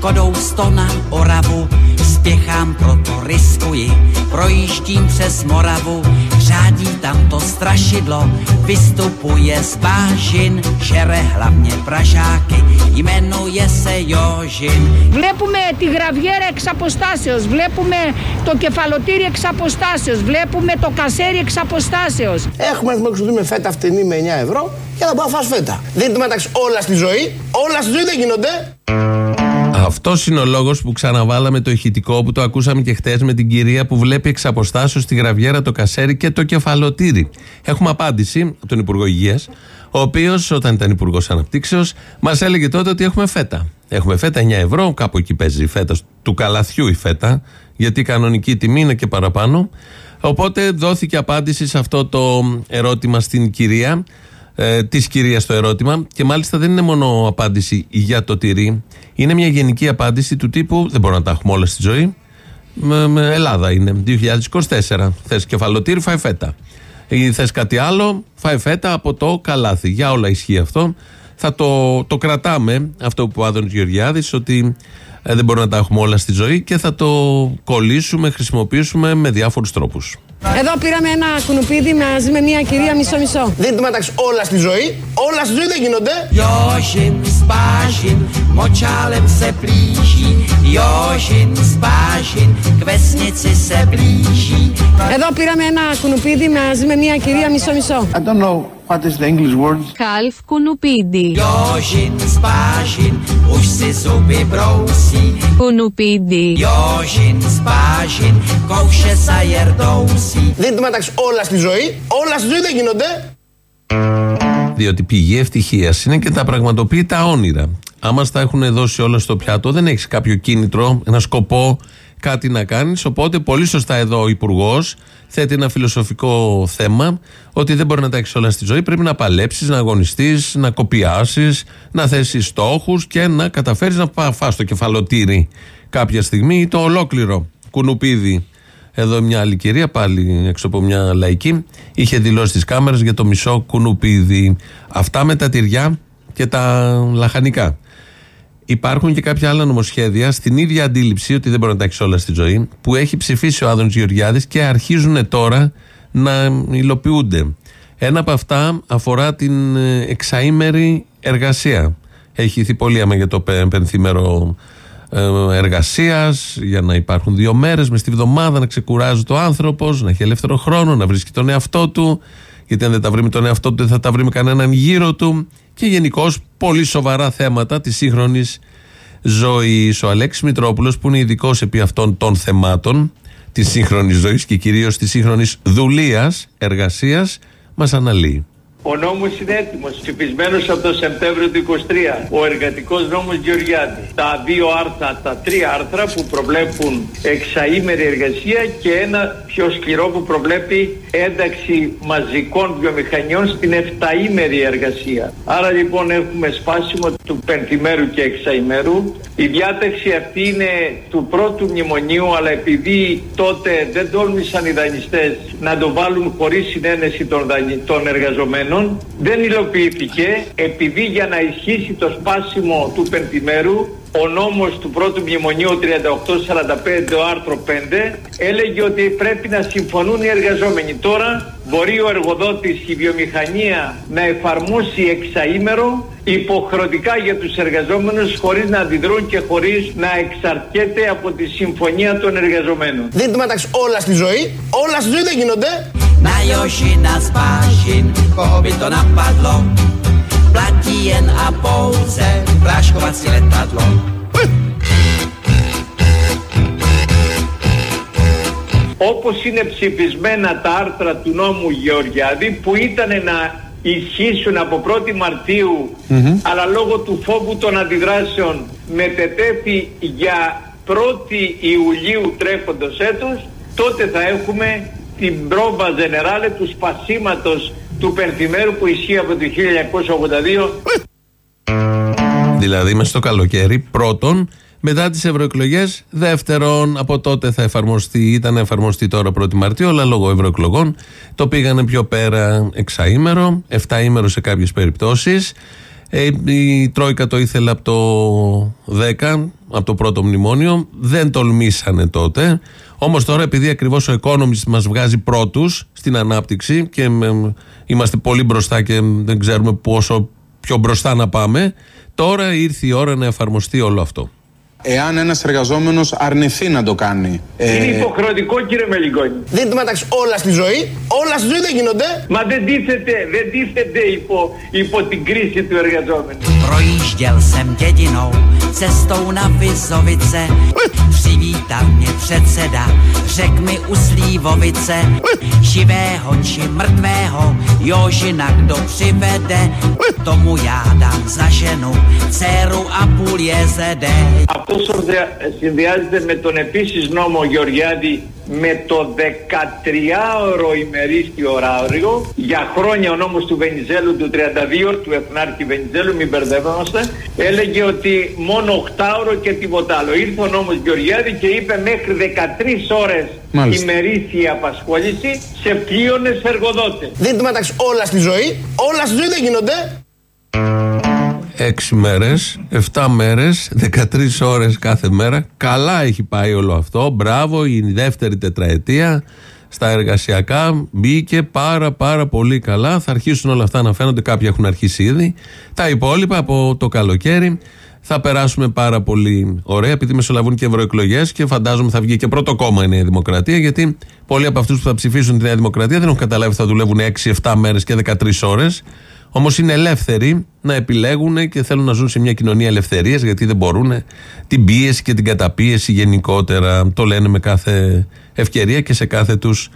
Škodou 100 na Oravu, spěchám, proto riskuji. Projíždím přes Moravu, řádí tam to strašidlo, vystupuje z bážin, žere hlavně Pražáky, jmenuje se Jožin. Βλέπουμε τη γραβιέρα εξ αποστάσεως, βλέπουμε το κεφαλοτήρι εξ αποστάσεως, βλέπουμε το κασέρι εξ αποστάσεως. Έχουμε να εξοδούμε φέτα φτηνή με 9 ευρώ και θα πάω φας φέτα. Δείτε μεταξύ όλα στη ζωή, όλα στη ζωή δεν γίνονται. Αυτός είναι ο λόγος που ξαναβάλαμε το ηχητικό που το ακούσαμε και χτες με την κυρία που βλέπει εξ αποστάσεως τη γραβιέρα, το κασέρι και το κεφαλοτήρι. Έχουμε απάντηση από τον Υπουργό Υγείας, ο οποίος όταν ήταν Υπουργός Αναπτύξεως μας έλεγε τότε ότι έχουμε φέτα. Έχουμε φέτα 9 ευρώ, κάπου εκεί παίζει η φέτα, του καλαθιού η φέτα, γιατί η κανονική τιμή είναι και παραπάνω. Οπότε δόθηκε απάντηση σε αυτό το ερώτημα στην κυρία, της κυρίας το ερώτημα, και μάλιστα δεν είναι μόνο απάντηση για το τυρί, είναι μια γενική απάντηση του τύπου δεν μπορούμε να τα έχουμε όλα στη ζωή. Ελλάδα είναι 2024. Θες κεφαλοτήρι, φάει φέτα. Ή θες κάτι άλλο, φάει φέτα από το καλάθι. Για όλα ισχύει αυτό. Θα το κρατάμε αυτό που είπε ο Άδωνης Γεωργιάδης, ότι δεν μπορούμε να τα έχουμε όλα στη ζωή, και θα το κολλήσουμε, χρησιμοποιήσουμε με διάφορους τρόπους. Εδώ πήραμε ένα κουνουπίδι μαζί με μια κυρία μισό-μισό. Δείτε μεταξύ όλα στη ζωή, όλα στη ζωή δεν γίνονται. Jožin s Bážin, močálem se blíží, Jožin s Bážin, k vesnici se blíží. Εδώ πήραμε ένα κουνουπίδι μαζί με μια κυρία μισό-μισό. I don't know what is the English word. Half κουνουπίδι. Jožin s Bážin, už si zuby brousí. Κουνουπίδι. Jožin s Bážin, kouše sa jerdousi. Δείτε μεταξύ όλα στη ζωή, όλα στη ζωή δεν γίνονται. Διότι πηγή ευτυχίας είναι και τα πραγματοποιεί τα όνειρα. Άμα στα έχουν δώσει όλα στο πιάτο, δεν έχεις κάποιο κίνητρο, ένα σκοπό, κάτι να κάνεις. Οπότε πολύ σωστά εδώ ο Υπουργός θέτει ένα φιλοσοφικό θέμα, ότι δεν μπορεί να τα έχεις όλα στη ζωή. Πρέπει να παλέψεις, να αγωνιστείς, να κοπιάσεις, να θέσεις στόχους και να καταφέρεις να φας το κεφαλοτήρι κάποια στιγμή ή το ολόκληρο κουνουπίδι. Εδώ μια άλλη κυρία, πάλι έξω από μια λαϊκή, είχε δηλώσει στις κάμερες για το μισό κουνουπίδι. Αυτά με τα τυριά και τα λαχανικά. Υπάρχουν και κάποια άλλα νομοσχέδια στην ίδια αντίληψη ότι δεν μπορεί να τα έχεις όλα στη ζωή, που έχει ψηφίσει ο Άδωνης Γεωργιάδης και αρχίζουν τώρα να υλοποιούνται. Ένα από αυτά αφορά την εξαήμερη εργασία. Έχει ηθεί πολύ άμα για το πενθήμερο εργασίας, για να υπάρχουν 2 μέρες μες τη βδομάδα, να ξεκουράζει ο άνθρωπος, να έχει ελεύθερο χρόνο, να βρίσκει τον εαυτό του, γιατί αν δεν τα βρει με τον εαυτό του δεν θα τα βρει με κανέναν γύρω του, και γενικώς πολύ σοβαρά θέματα της σύγχρονης ζωής. Ο Αλέξης Μητρόπουλος, που είναι ειδικός επί αυτών των θεμάτων της σύγχρονης ζωής και κυρίως της σύγχρονης δουλείας, εργασίας, μας αναλύει. Ο νόμος είναι έτοιμος, ψηφισμένος από το Σεπτέμβριο του 2023. Ο εργατικός νόμος Γεωργιάδη. Τα 2 άρθρα, τα 3 άρθρα που προβλέπουν εξαήμερη εργασία και ένα πιο σκληρό που προβλέπει ένταξη μαζικών βιομηχανιών στην 7ήμερη εργασία. Άρα λοιπόν έχουμε σπάσιμο του πενθημέρου και εξαήμερου. Η διάταξη αυτή είναι του πρώτου μνημονίου, αλλά επειδή τότε δεν τόλμησαν οι δανειστές να το βάλουν χωρίς συνένεση των εργαζομένων, δεν υλοποιήθηκε, επειδή για να ισχύσει το σπάσιμο του πενθημέρου ο νόμος του πρώτου μνημονίου 3845, το άρθρο 5, έλεγε ότι πρέπει να συμφωνούν οι εργαζόμενοι. Τώρα μπορεί ο εργοδότης, η βιομηχανία, να εφαρμόσει εξαήμερο υποχρεωτικά για τους εργαζόμενους, χωρίς να αντιδρούν και χωρίς να εξαρτιέται από τη συμφωνία των εργαζομένων. Δείτε μεταξύ όλα στη ζωή, όλα στη ζωή δεν γίνονται. Na Jožina s Bážin, koho by to napadlo, platí jen a pouze práškovací letadlo. Όπως είναι ψηφισμένα τα άρθρα του νόμου Γεωργιάδη, που ήταν να ισχύσουν από 1η Μαρτίου, αλλά λόγω του φόβου των αντιδράσεων μετετέθη για 1η Ιουλίου τρέχοντος έτους, τότε θα έχουμε την πρόβα ζενεράλε του σπασίματος του πενθημέρου που ισχύει από το 1982. Δηλαδή μες στο καλοκαίρι, πρώτον, μετά τις ευρωεκλογές, δεύτερον. Από τότε θα εφαρμοστεί, ήταν εφαρμοστεί τώρα 1η Μαρτίου, αλλά λόγω ευρωεκλογών το πήγανε πιο πέρα εξαήμερο, 7ήμερο σε κάποιες περιπτώσεις. Η Τρόικα το ήθελε από το 10, από το πρώτο μνημόνιο, δεν τολμήσανε τότε. Όμως τώρα, επειδή ακριβώς ο Economist μας βγάζει πρώτους στην ανάπτυξη και είμαστε πολύ μπροστά και δεν ξέρουμε πόσο πιο μπροστά να πάμε, τώρα ήρθε η ώρα να εφαρμοστεί όλο αυτό. Εάν ένας εργαζόμενος αρνηθεί να το κάνει. Είναι υποχρεωτικό, κύριε Μελιγόνη. Δείτε μεταξύ όλα στη ζωή. Όλα στη ζωή δεν γίνονται. Μα δεν τίθεται υπό την κρίση του εργαζόμενου. Projížděl jsem dědinou cestou na Vizovice. Přivítal mě předseda, řek mi u Slívovice. Živého či mrtvého, Jožina kdo přivede, tomu já dám za ženu, dceru a půl jezede. Αυτό συνδυάζεται με τον επίσης νόμο Γεωργιάδη με το 13ωρο ημερήσιο ωράριο. Για χρόνια ο νόμος του Βενιζέλου του 32, του Εθνάρχη Βενιζέλου, μην μπερδεύομαστε, έλεγε ότι μόνο 8ωρο και τίποτα άλλο. Ήρθε ο νόμος Γεωργιάδη και είπε μέχρι 13 ώρες ημερήσια απασχόληση σε πλείονες εργοδότες. Δείτε μεταξύ όλα στη ζωή. Όλα στη ζωή δεν γίνονται. 6 μέρες, 7 μέρες, 13 ώρες κάθε μέρα. Καλά έχει πάει όλο αυτό. Μπράβο, η δεύτερη τετραετία στα εργασιακά μπήκε πάρα πολύ καλά. Θα αρχίσουν όλα αυτά να φαίνονται. Κάποιοι έχουν αρχίσει ήδη. Τα υπόλοιπα από το καλοκαίρι θα περάσουμε πάρα πολύ ωραία, επειδή μεσολαβούν και ευρωεκλογές και φαντάζομαι θα βγει και πρώτο κόμμα η Νέα Δημοκρατία. Γιατί πολλοί από αυτούς που θα ψηφίσουν τη Νέα Δημοκρατία δεν έχουν καταλάβει ότι θα δουλεύουν 6-7 μέρες και 13 ώρες. Όμως είναι ελεύθεροι να επιλέγουν και θέλουν να ζουν σε μια κοινωνία ελευθερίας, γιατί δεν μπορούν την πίεση και την καταπίεση γενικότερα. Το λένε με κάθε ευκαιρία και σε κάθε τους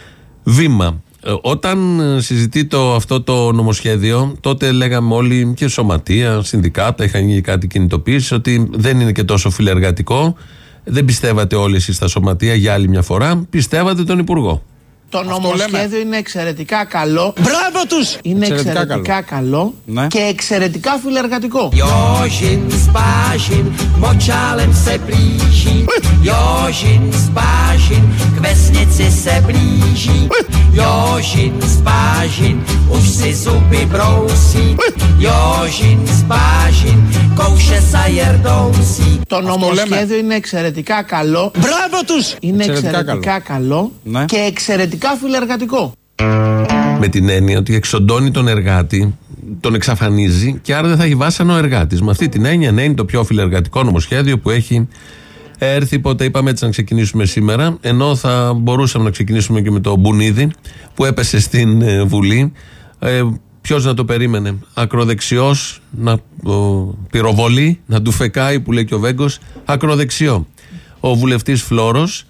βήμα. Όταν συζητεί αυτό το νομοσχέδιο, τότε λέγαμε όλοι και σωματεία, συνδικάτα, είχαν γίνει κάτι κινητοποίηση, ότι δεν είναι και τόσο φιλεργατικό. Δεν πιστεύατε όλοι εσείς στα σωματεία για άλλη μια φορά, πιστεύατε τον Υπουργό. Το νομοσχέδιο είναι εξαιρετικά καλό. Μπράβο τους! Είναι εξαιρετικά καλό και εξαιρετικά φιλεργατικό. Jožin spážin, močálem se blíží. Jožin spážin, k vesnici se blíží. Jožin spážin, už si zuby brousí. Jožin spážin, kouše sa jerdousí. Το νομοσχέδιο είναι εξαιρετικά καλό. Μπράβο τους! Είναι εξαιρετικά καλό και εξαιρετικά φιλεργατικό. Με την έννοια ότι εξοντώνει τον εργάτη, τον εξαφανίζει και άρα δεν θα έχει βάσανο ο εργάτης. Με αυτή την έννοια, ναι, είναι το πιο φιλεργατικό νομοσχέδιο που έχει έρθει. Οπότε είπαμε έτσι να ξεκινήσουμε σήμερα, ενώ θα μπορούσαμε να ξεκινήσουμε και με το Μπουνίδη που έπεσε στην Βουλή. Ποιος να το περίμενε? Ακροδεξιός, να πυροβολεί, να του φεκάει, που λέει και ο Βέγκος, ακροδεξιό. Ο βουλευτής Φλόρος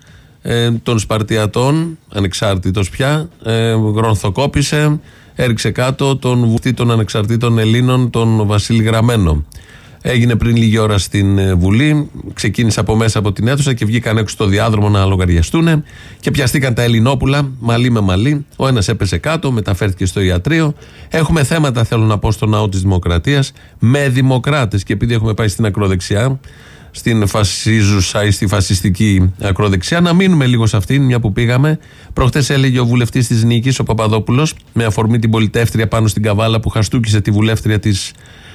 των Σπαρτιατών, ανεξάρτητος πια, γρονθοκόπησε, έριξε κάτω τον βουλευτή των Ανεξαρτήτων Ελλήνων, τον Βασίλη Γραμμένο. Έγινε πριν λίγη ώρα στην Βουλή, ξεκίνησε από μέσα από την αίθουσα και βγήκαν έξω στο διάδρομο να λογαριαστούν και πιαστήκαν τα Ελληνόπουλα μαλλί με μαλλί. Ο ένας έπεσε κάτω, μεταφέρθηκε στο ιατρείο. Έχουμε θέματα, θέλω να πω, στο ναό της Δημοκρατίας με δημοκράτες, και επειδή έχουμε πάει στην ακροδεξιά, στην φασίζουσα ή στη φασιστική ακροδεξιά, να μείνουμε λίγο σε αυτήν, μια που πήγαμε. Προχτές έλεγε ο βουλευτής της Νίκης, ο Παπαδόπουλος, με αφορμή την πολιτεύτρια πάνω στην Καβάλα που χαστούκισε τη βουλεύτρια της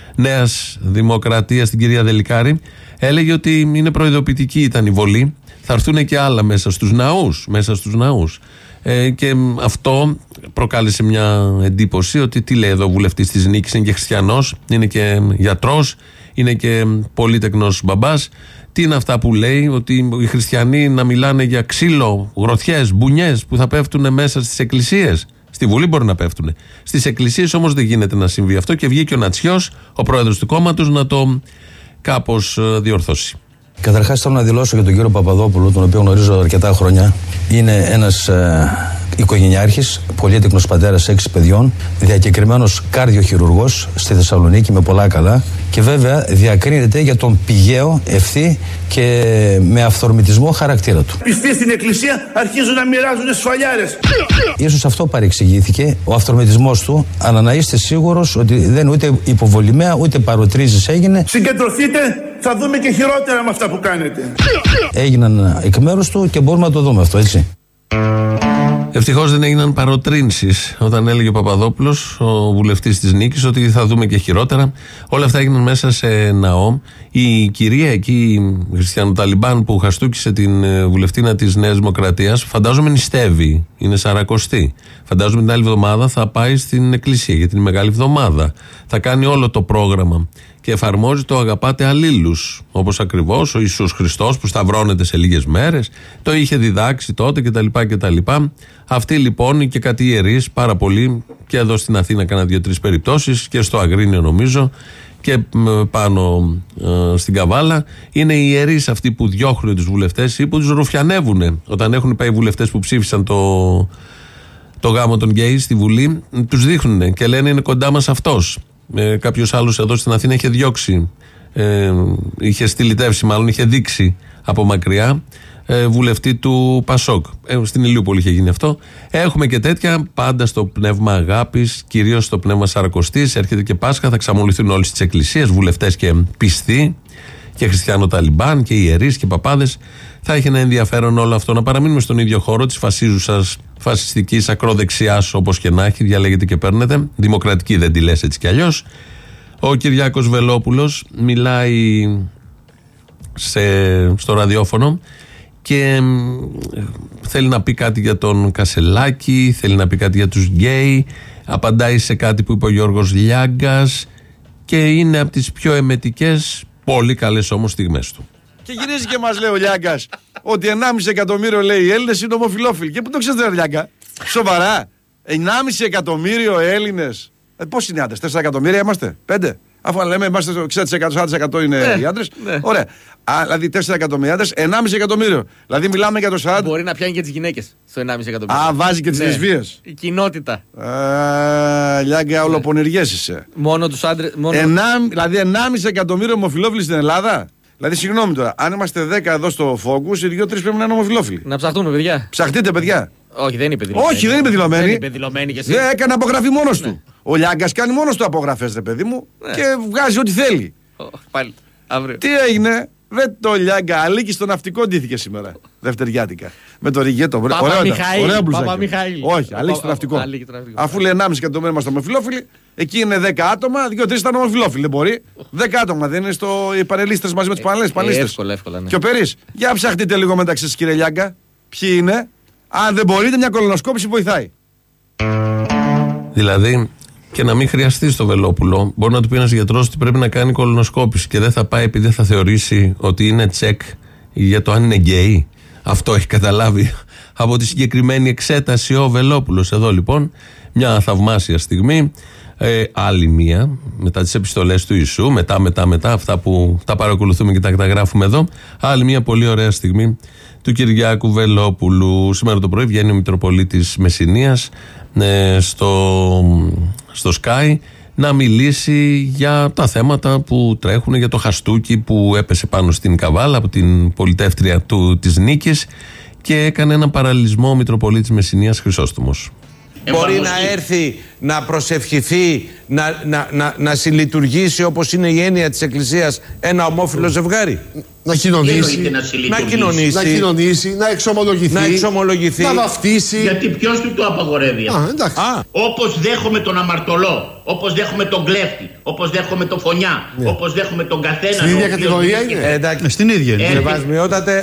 Νέας Δημοκρατίας, την κυρία Δελικάρη, έλεγε ότι είναι προειδοποιητική ήταν η βολή. Θα έρθουν και άλλα μέσα στους ναούς. Και αυτό προκάλεσε μια εντύπωση ότι τι λέει εδώ ο βουλευτής της Νίκης, είναι και χριστιανός, είναι και γιατρός, είναι και πολύτεκνος μπαμπάς. Τι είναι αυτά που λέει, ότι οι χριστιανοί να μιλάνε για ξύλο, γροθιές, μπουνιές που θα πέφτουν μέσα στις εκκλησίες? Στη Βουλή μπορεί να πέφτουν. Στις εκκλησίες όμως δεν γίνεται να συμβεί αυτό, και βγήκε ο Νατσιός, ο πρόεδρος του κόμματος, να το κάπως διορθώσει. Καταρχάς θέλω να δηλώσω για τον κύριο Παπαδόπουλο, τον οποίο γνωρίζω αρκετά χρόνια. Είναι ένας οικογενειάρχης, πολύτεκνος πατέρας 6 παιδιών, διακεκριμένος καρδιοχειρουργός στη Θεσσαλονίκη με πολλά καλά, και βέβαια διακρίνεται για τον πηγαίο, ευθύ και με αυθορμητισμό χαρακτήρα του. Πιστοί στην εκκλησία αρχίζουν να μοιράζουν σφαλιάρες. Ίσως αυτό παρεξηγήθηκε, ο αυθορμητισμός του, αλλά να είστε σίγουρος ότι δεν είναι ούτε υποβολημαία ούτε παροτρίζεις έγινε. Συγκεντρωθείτε, θα δούμε και χειρότερα με αυτά που κάνετε. Έγιναν εκ μέρους του και μπορούμε να το δούμε αυτό, έτσι. Ευτυχώς δεν έγιναν παροτρύνσεις όταν έλεγε ο Παπαδόπουλος, ο βουλευτής της Νίκης, ότι θα δούμε και χειρότερα. Όλα αυτά έγιναν μέσα σε ναό. Η κυρία εκεί, η Χριστιανοταλιμπάν, που χαστούκησε την βουλευτήνα της Νέας Δημοκρατίας, φαντάζομαι νηστεύει, είναι σαρακοστή. Φαντάζομαι την άλλη εβδομάδα θα πάει στην εκκλησία για την Μεγάλη Εβδομάδα. Θα κάνει όλο το πρόγραμμα και εφαρμόζει το αγαπάτε αλλήλους, όπως ακριβώς ο Ιησούς Χριστός που σταυρώνεται σε λίγες μέρες, το είχε διδάξει τότε κτλ. Αυτοί λοιπόν και κάτι ιερείς πάρα πολύ, και εδώ στην Αθήνα κάνα 2-3 περιπτώσεις, και στο Αγρίνιο νομίζω, και πάνω στην Καβάλα, είναι οι ιερείς αυτοί που διώχνουν τους βουλευτές ή που τους ρουφιανεύουν. Όταν έχουν πάει οι βουλευτές που ψήφισαν το γάμο των γκέι στη Βουλή, τους δείχνουν και λένε είναι κοντά μας αυτός. Κάποιος άλλος εδώ στην Αθήνα είχε διώξει, είχε στυλιτεύσει, μάλλον είχε δείξει από μακριά βουλευτή του Πασόκ. Στην Ηλιούπολη είχε γίνει αυτό. Έχουμε και τέτοια, πάντα στο πνεύμα αγάπης, κυρίως στο πνεύμα Σαρακοστής. Έρχεται και Πάσχα, θα ξαμολυθούν όλες τις εκκλησίες, βουλευτές και πιστοί, και Χριστιανοταλιμπάν και ιερείς και παπάδες. Θα έχει ένα ενδιαφέρον όλο αυτό. Να παραμείνουμε στον ίδιο χώρο της φασίζουσας, φασιστικής, ακροδεξιάς, όπως και να έχει, διαλέγετε και παίρνετε. Δημοκρατική δεν τη λες έτσι κι αλλιώς. Ο Κυριάκος Βελόπουλος μιλάει στο ραδιόφωνο και θέλει να πει κάτι για τον Κασελάκη, θέλει να πει κάτι για τους γκέι, απαντάει σε κάτι που είπε ο Γιώργος Λιάγκας και είναι από τις πιο εμετικές, πολύ καλές όμως στιγμές του. Και γυρίζει και μας λέει ο Λιάγκας ότι 1,5 εκατομμύριο, λέει, οι Έλληνες είναι ομοφυλόφιλοι. Και πού το ξέρετε, Λιάγκα? Σοβαρά? 1,5 εκατομμύριο Έλληνες. Πώς είναι οι άντρες? 4 εκατομμύρια είμαστε? 5? Αφού λέμε είμαστε στο 60%, 40% είναι οι άντρες. Ναι. Ωραία. Δηλαδή 4 εκατομμύρια άντρες, 1,5 εκατομμύριο. Δηλαδή μιλάμε για το 40%. Μπορεί να πιάνει και τις γυναίκες στο 1,5 εκατομμύριο. Α, βάζει και τις λεσβίες. Η κοινότητα. Λιάγκα, ολοπονηριές είσαι. Μόνο τους άντρες. Δηλαδή 1,5 εκατομμύριο ομοφυλόφιλοι στην Ελλάδα. Δηλαδή, συγγνώμη τώρα, αν είμαστε 10 εδώ στο Focus, οι 2-3 πρέπει να είναι ομοφυλόφιλοι. Να ψαχτούμε, παιδιά. Ψαχτείτε, παιδιά. Όχι, δεν είναι δηλωμένη. Όχι, δεν είναι δηλωμένη. Δεν είναι δηλωμένη και εσύ. Δεν έκανε απογραφή μόνος του. Ο Λιάγκας κάνει μόνος του απογραφές, ρε παιδί μου, και βγάζει ό,τι θέλει. Πάλι. Αύριο. Τι έγινε? Ρε το Λιάγκα, Αλίκη στο ναυτικό ντύθηκε σήμερα. Δευτεριάτικα. Με το ριγέτο. Ωραία μπλουζάκι. Όχι, Αλίκη στο ναυτικό. Αφού λέει 1,5 εκατομμύριο είμαστε ομοφυλόφιλοι, εκεί είναι 10 άτομα, 2-3 ήταν ομοφυλόφιλοι. Δεν μπορεί. 10 άτομα δεν είναι οι πανελίστες μαζί με τους πανελίστες. Εύκολα. Και ο Περής, για ψαχτείτε λίγο μεταξύ σας, κύριε Λιάγκα. Ποιοι είναι? Αν δεν μπορείτε, μια κολονοσκόπηση βοηθάει. Δηλαδή, και να μην χρειαστεί στο Βελόπουλο, μπορεί να του πει ένας γιατρός ότι πρέπει να κάνει κολονοσκόπηση και δεν θα πάει επειδή θα θεωρήσει ότι είναι τσεκ για το αν είναι γκέι. Αυτό έχει καταλάβει από τη συγκεκριμένη εξέταση ο Βελόπουλος. Εδώ λοιπόν μια θαυμάσια στιγμή, άλλη μία, μετά τις επιστολές του Ιησού, μετά αυτά που τα παρακολουθούμε και τα καταγράφουμε εδώ, άλλη μία πολύ ωραία στιγμή του Κυριάκου Βελόπουλου. Σήμερα το πρωί βγαίνει ο Μητροπολίτης Μεσσηνίας στο Sky να μιλήσει για τα θέματα που τρέχουν, για το χαστούκι που έπεσε πάνω στην Καβάλα από την πολιτεύτρια της Νίκης, και έκανε ένα παραλληλισμό ο Μητροπολίτης Μεσσηνίας Χρυσόστομος. Μπορεί να έρθει να προσευχηθεί, να συλλειτουργήσει, όπως είναι η έννοια της Εκκλησίας, ένα ομόφυλο ζευγάρι. Να κοινωνήσει, να εξομολογηθεί, να βαφτίσει. Γιατί ποιος του το απαγορεύει? Όπως δέχομαι τον αμαρτωλό, όπως δέχομαι τον κλέφτη, όπως δέχομαι τον φωνιά, όπως δέχομαι τον καθένα. Στην ίδια κατηγορία είναι. Στην ίδια είναι. Σεβασμιότατε,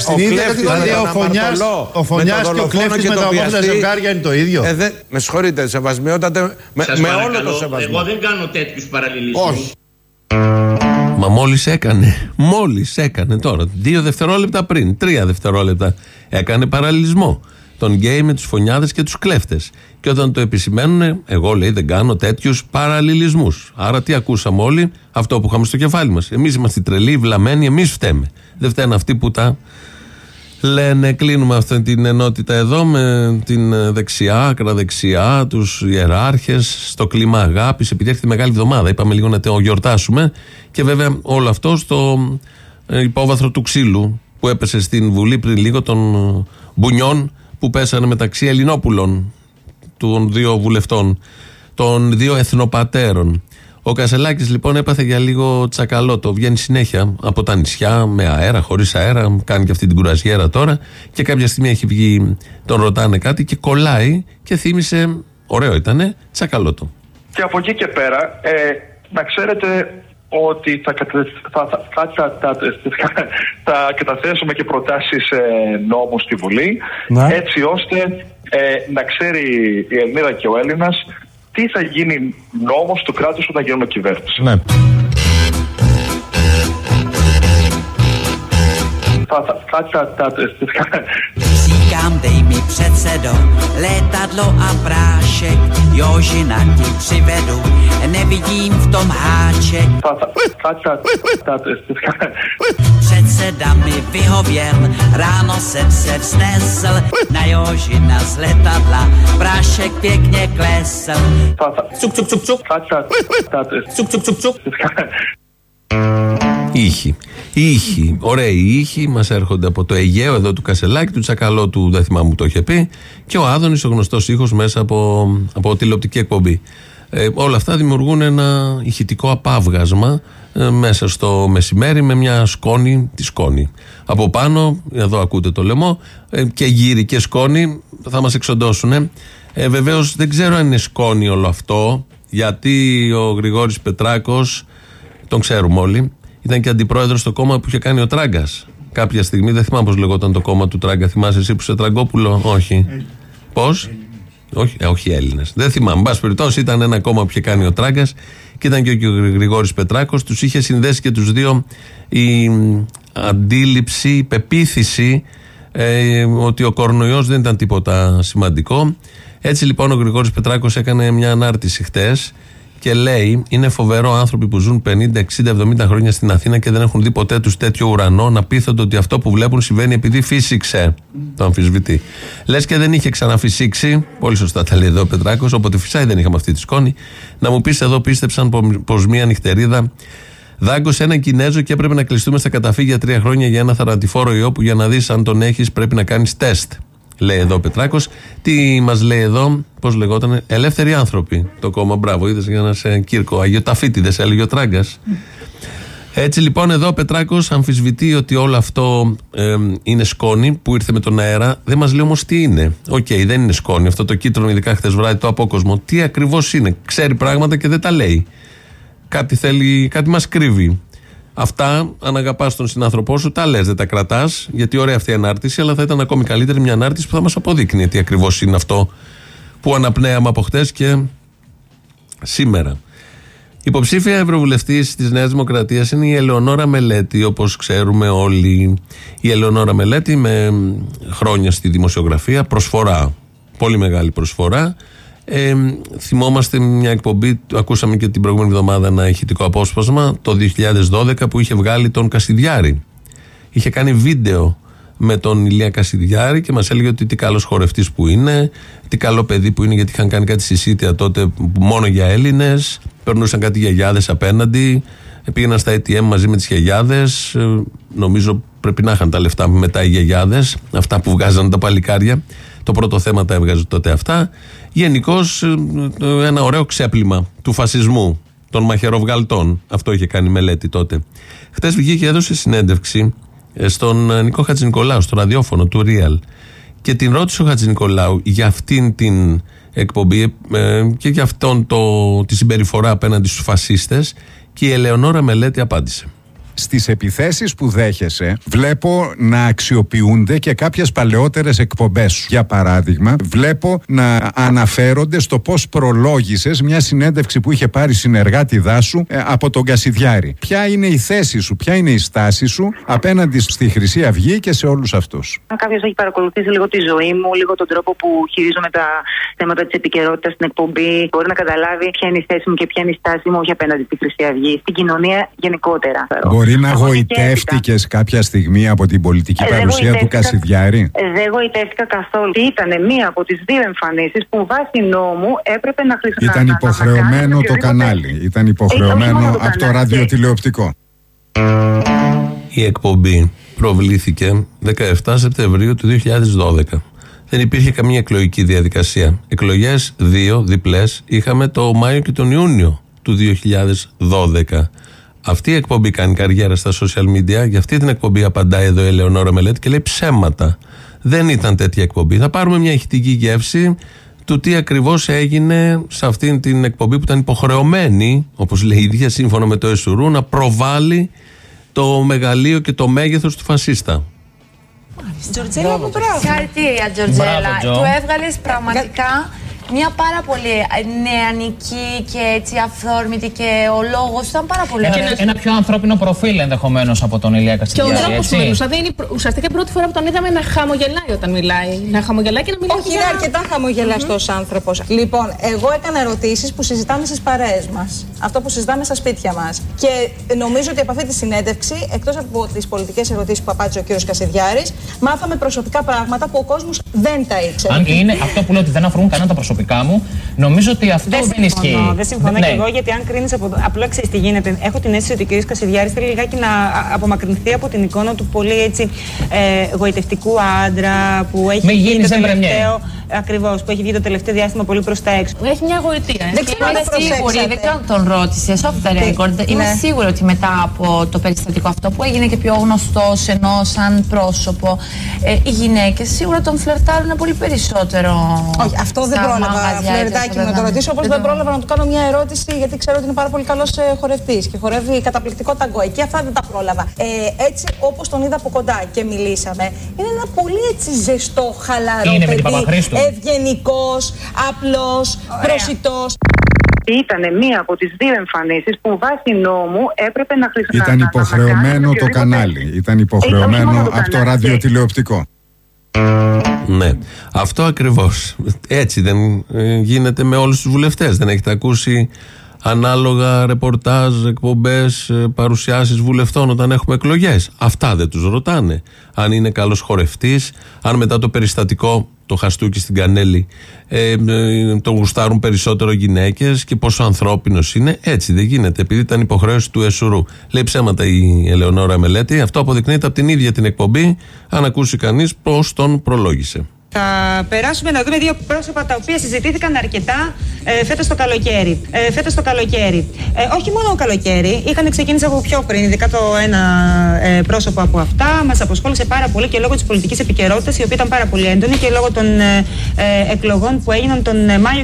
ο φωνιάς και ο κλέφτης με τα ομόφυλα ζευγάρια είναι το ίδιο. Με συγχωρείτε, σεβασμιότατε, με όλο το σεβασμό. Εγώ δεν κάνω τέτοιους παραλληλισμούς. Όχι. Μα μόλις έκανε τώρα, 2 δευτερόλεπτα πριν, 3 δευτερόλεπτα, έκανε παραλληλισμό τον γκέι με τους φωνιάδες και τους κλέφτες. Και όταν το επισημαίνουν, εγώ λέει δεν κάνω τέτοιους παραλληλισμούς. Άρα τι ακούσαμε όλοι? Αυτό που είχαμε στο κεφάλι μας. Εμείς είμαστε τρελοί, βλαμμένοι, εμείς φταίμε. Δεν φταίνουν αυτοί που τα λένε. Κλείνουμε αυτή την ενότητα εδώ με την δεξιά, ακραδεξιά, τους ιεράρχες, στο κλίμα αγάπης, επειδή έρχεται η Μεγάλη Εβδομάδα. Είπαμε λίγο να το γιορτάσουμε. Και βέβαια όλο αυτό στο υπόβαθρο του ξύλου που έπεσε στην Βουλή πριν λίγο, των μπουνιών που πέσανε μεταξύ Ελληνόπουλων, των 2 βουλευτών, των 2 εθνοπατέρων. Ο Κασελάκης λοιπόν έπαθε για λίγο τσακαλώτο. Βγαίνει συνέχεια από τα νησιά, με αέρα, χωρίς αέρα. Κάνει και αυτή την κουραζιέρα τώρα. Και κάποια στιγμή έχει βγει, τον ρωτάνε κάτι και κολλάει και θύμισε, ωραίο ήτανε, τσακαλώτο. Και από εκεί και πέρα, να ξέρετε ότι θα καταθέσουμε και προτάσεις νόμου στη Βουλή, έτσι ώστε να ξέρει η Ελληνίδα και ο Έλληνας τι θα γίνει νόμος του κράτους όταν γίνουμε κυβέρνηση. Ναι. Říkám, dej mi předsedo, létadlo a prášek, Jožina ti přivedu, nevidím v tom háček. Předseda mi vyhověl, ráno jsem se vznesl, na Jožina z letadla, prášek pěkně klesl. Cuk, cuk, cuk, cuk. Cuk, cuk, cuk, cuk. Ήχοι, ωραίοι ήχοι μας έρχονται από το Αιγαίο εδώ του Κασελάκη, του Τσακαλώτου, δεν θυμάμαι που το είχε πει, και ο Άδωνης, ο γνωστός ήχος μέσα από τηλεοπτική εκπομπή. Όλα αυτά δημιουργούν ένα ηχητικό απάβγασμα μέσα στο μεσημέρι με μια σκόνη, τη σκόνη. Από πάνω, εδώ ακούτε το λαιμό, και γύρι και σκόνη θα μας εξοντώσουν. Βεβαίως δεν ξέρω αν είναι σκόνη όλο αυτό, γιατί ο Γρηγόρης Πετράκος, τον ξέρουμε όλοι, ήταν και αντιπρόεδρος στο κόμμα που είχε κάνει ο Τράγκας. Κάποια στιγμή, δεν θυμάμαι πώς λεγόταν το κόμμα του Τράγκα. Θυμάσαι εσύ που είσαι Τραγκόπουλο? Όχι. Πώς? Όχι Έλληνες. Δεν θυμάμαι. Εν πάση περιπτώσει, ήταν ένα κόμμα που είχε κάνει ο Τράγκας και ήταν και ο Γρηγόρης Πετράκος. Τους είχε συνδέσει και τους δύο η αντίληψη, η πεποίθηση ότι ο κορονοϊός δεν ήταν τίποτα σημαντικό. Έτσι λοιπόν ο Γρηγόρης Πετράκος έκανε μια ανάρτηση χτες και λέει: είναι φοβερό άνθρωποι που ζουν 50, 60, 70 χρόνια στην Αθήνα και δεν έχουν δει ποτέ τους τέτοιο ουρανό να πείθονται ότι αυτό που βλέπουν συμβαίνει επειδή φύσηξε. Το αμφισβητεί. Λες και δεν είχε ξαναφυσήξει. Πολύ σωστά τα λέει εδώ ο Πετράκος. Όποτε φυσάει δεν είχαμε αυτή τη σκόνη. Να μου πεις εδώ, πίστεψαν πως μία νυχτερίδα δάγκωσε έναν Κινέζο και έπρεπε να κλειστούμε στα καταφύγια 3 χρόνια για ένα θανατηφόρο ιό που για να δεις αν τον έχεις πρέπει να κάνεις τεστ. Λέει εδώ ο Πετράκος. Τι μας λέει εδώ, πώς λεγότανε? Ελεύθεροι άνθρωποι. Το κόμμα, μπράβο, είδες για να σε Κύρκο. Αγιοταφίτιδες, έλεγε ο Τράγκας. Έτσι λοιπόν εδώ ο Πετράκος αμφισβητεί ότι όλο αυτό είναι σκόνη που ήρθε με τον αέρα. Δεν μας λέει όμως τι είναι. Οκ, δεν είναι σκόνη. Αυτό το κίτρινο, ειδικά χθες βράδυ, το απόκοσμο. Τι ακριβώς είναι? Ξέρει πράγματα και δεν τα λέει. Κάτι θέλει, κάτι μας κρύβει. Αυτά, αν αγαπάς τον συνάνθρωπό σου, τα λες, δεν τα κρατάς, γιατί ωραία αυτή η ανάρτηση, αλλά θα ήταν ακόμη καλύτερη μια ανάρτηση που θα μας αποδείκνει τι ακριβώς είναι αυτό που αναπνέαμε από χτες και σήμερα. Υποψήφια ευρωβουλευτής της Νέας Δημοκρατίας είναι η Ελεονόρα Μελέτη, όπως ξέρουμε όλοι. Η Ελεονόρα Μελέτη, με χρόνια στη δημοσιογραφία, προσφορά, πολύ μεγάλη προσφορά. Θυμόμαστε μια εκπομπή, ακούσαμε και την προηγούμενη εβδομάδα ένα ηχητικό απόσπασμα, το 2012 που είχε βγάλει τον Κασιδιάρη. Είχε κάνει βίντεο με τον Ηλία Κασιδιάρη και μας έλεγε ότι τι καλός χορευτής που είναι, τι καλό παιδί που είναι, γιατί είχαν κάνει κάτι συσίτια τότε μόνο για Έλληνες, περνούσαν κάτι γιαγιάδες απέναντι, πήγαιναν στα ATM μαζί με τις γιαγιάδες, νομίζω πρέπει να είχαν τα λεφτά μετά οι γιαγιάδες, αυτά που βγάζαν τα παλικάρια. Το πρώτο θέμα τα έβγαζε τότε αυτά. Γενικώς ένα ωραίο ξέπλυμα του φασισμού, των μαχαιροβγαλτών. Αυτό είχε κάνει Μελέτη τότε. Χτες βγήκε και έδωσε συνέντευξη στον Νικό Χατζηνικολάου, στο ραδιόφωνο του Real. Και την ρώτησε ο Χατζηνικολάου για αυτήν την εκπομπή και για αυτόν τη συμπεριφορά απέναντι στους φασίστες. Και η Ελεονόρα Μελέτη απάντησε. Στις επιθέσεις που δέχεσαι βλέπω να αξιοποιούνται και κάποιες παλαιότερες εκπομπές σου. Για παράδειγμα, βλέπω να αναφέρονται στο πώς προλόγησες μια συνέντευξη που είχε πάρει συνεργάτηδά σου από τον Κασιδιάρη. Ποια είναι η θέση σου, ποια είναι η στάση σου απέναντι στη Χρυσή Αυγή και σε όλους αυτούς? Αν κάποιος έχει παρακολουθήσει λίγο τη ζωή μου, λίγο τον τρόπο που χειρίζομαι τα θέματα της επικαιρότητας στην εκπομπή, μπορεί να καταλάβει ποια είναι η θέση μου και ποια είναι η στάση μου, όχι απέναντι στη Χρυσή Αυγή, στην κοινωνία γενικότερα. Μπορεί να γοητεύτηκες κάποια στιγμή από την πολιτική παρουσία του Κασιδιάρη? Δεν γοητεύτηκα καθόλου. Ήταν μία από τις δύο εμφανίσεις που βάσει νόμου έπρεπε να χρησιμοποιηθεί. Ήταν υποχρεωμένο το κανάλι. Ήταν υποχρεωμένο από το ραδιοτηλεοπτικό. Η εκπομπή προβλήθηκε 17 Σεπτεμβρίου του 2012. Δεν υπήρχε καμία εκλογική διαδικασία. Εκλογές 2 διπλές είχαμε το Μάιο και τον Ιούνιο του 2012. Αυτή η εκπομπή κάνει καριέρα στα social media. Για αυτή την εκπομπή απαντάει εδώ η Ελεονόρα Μελέτη και λέει ψέματα. Δεν ήταν τέτοια εκπομπή. Θα πάρουμε μια ηχητική γεύση του τι ακριβώς έγινε σε αυτήν την εκπομπή που ήταν υποχρεωμένη, όπως λέει η ίδια, σύμφωνα με το ΕΣΟΥΡΟΥ, να προβάλλει το μεγαλείο και το μέγεθος του φασίστα. Τζορτζέλα μου, μπράβο. Συγχαρητήρια, Τζορτζέλα. Του έβγαλες πραγματικά μια πάρα πολύ νεανική και έτσι αυθόρμητη και ο λόγος ήταν πάρα πολύ ωραίος. Ένα πιο ανθρώπινο προφίλ ενδεχομένως από τον Ηλία Κασιδιάρη. Και ο τρόπος που μιλούσε. Δηλαδή είναι ουσιαστικά η πρώτη φορά που τον είδαμε να χαμογελάει όταν μιλάει. Να χαμογελάει και να μιλάει. Όχι, είναι αρκετά χαμογελαστός άνθρωπος. Λοιπόν, εγώ έκανα ερωτήσεις που συζητάμε στις παρέες μας. Αυτό που συζητάμε στα σπίτια μας. Και νομίζω ότι από αυτή τη συνέντευξη, εκτός από τις πολιτικές ερωτήσεις που απάντησε ο κύριος Κασιδιάρης, μάθαμε προσωπικά πράγματα που ο κόσμος δεν τα ήξερε. Αν και είναι αυτό που λέω ότι δεν αφορούν κανένα τα προσωπικά μου, νομίζω ότι αυτό δεν ισχύει. Δεν συμφωνώ και εγώ, γιατί αν κρίνεις από. Απλά ξέρεις τι γίνεται. Έχω την αίσθηση ότι ο κ. Κασιδιάρης θέλει λιγάκι να απομακρυνθεί από την εικόνα του πολύ έτσι γοητευτικού άντρα που έχει βγει το τελευταίο. Ακριβώς, που έχει βγει το τελευταίο διάστημα πολύ προς τα έξω. Έχει μια γοητεία. Δεν ξέρω αν σίγουρη, δεν ξέρω αν τον ρώτησε. Off the record. Είμαι σίγουρη ότι μετά από το περιστατικό αυτό που έγινε και πιο γνωστός ενώ σαν πρόσωπο, οι γυναίκες σίγουρα τον φλερτάρουν πολύ περισσότερο. Όχι, αυτό δεν πρόλαβα. Φλερτάκι να το ρωτήσω, όπως δεν πρόλαβα να του κάνω μια ερώτηση, γιατί ξέρω ότι είναι πάρα πολύ καλός χορευτής και χορεύει καταπληκτικό ταγκό. Εκεί αυτά δεν τα πρόλαβα. Έτσι, όπως τον είδα από κοντά και μιλήσαμε, είναι ένα πολύ έτσι ζεστό, χαλαρό παιδί. Ευγενικός, απλός, προσιτός. Ήταν μία από τις δύο εμφανίσεις που βάσει νόμου έπρεπε να χρησιμοποιήσει. Ήταν υποχρεωμένο το κανάλι. Ήταν υποχρεωμένο από το ραδιοτηλεοπτικό. Ναι, αυτό ακριβώς. Έτσι δεν γίνεται με όλους τους βουλευτές. Δεν έχετε ακούσει ανάλογα ρεπορτάζ, εκπομπές, παρουσιάσεις βουλευτών όταν έχουμε εκλογές? Αυτά δεν τους ρωτάνε. Αν είναι καλός χορευτής, αν μετά το περιστατικό, το χαστούκι στην Κανέλη, τον γουστάρουν περισσότερο γυναίκες και πόσο ανθρώπινος είναι. Έτσι δεν γίνεται, επειδή ήταν υποχρέωση του ΕΣΟΥΡΟΥ. Λέει ψέματα η Ελεονόρα Μελέτη. Αυτό αποδεικνύεται από την ίδια την εκπομπή, αν ακούσει κανείς πώς τον προλόγησε. Θα περάσουμε να δούμε δύο πρόσωπα τα οποία συζητήθηκαν αρκετά φέτος το καλοκαίρι. Όχι μόνο το καλοκαίρι, είχαν ξεκινήσει από πιο πριν, ειδικά το ένα πρόσωπο από αυτά. Μας απασχόλησε πάρα πολύ και λόγω της πολιτικής επικαιρότητας, η οποία ήταν πάρα πολύ έντονη, και λόγω των εκλογών που έγιναν τον Μάιο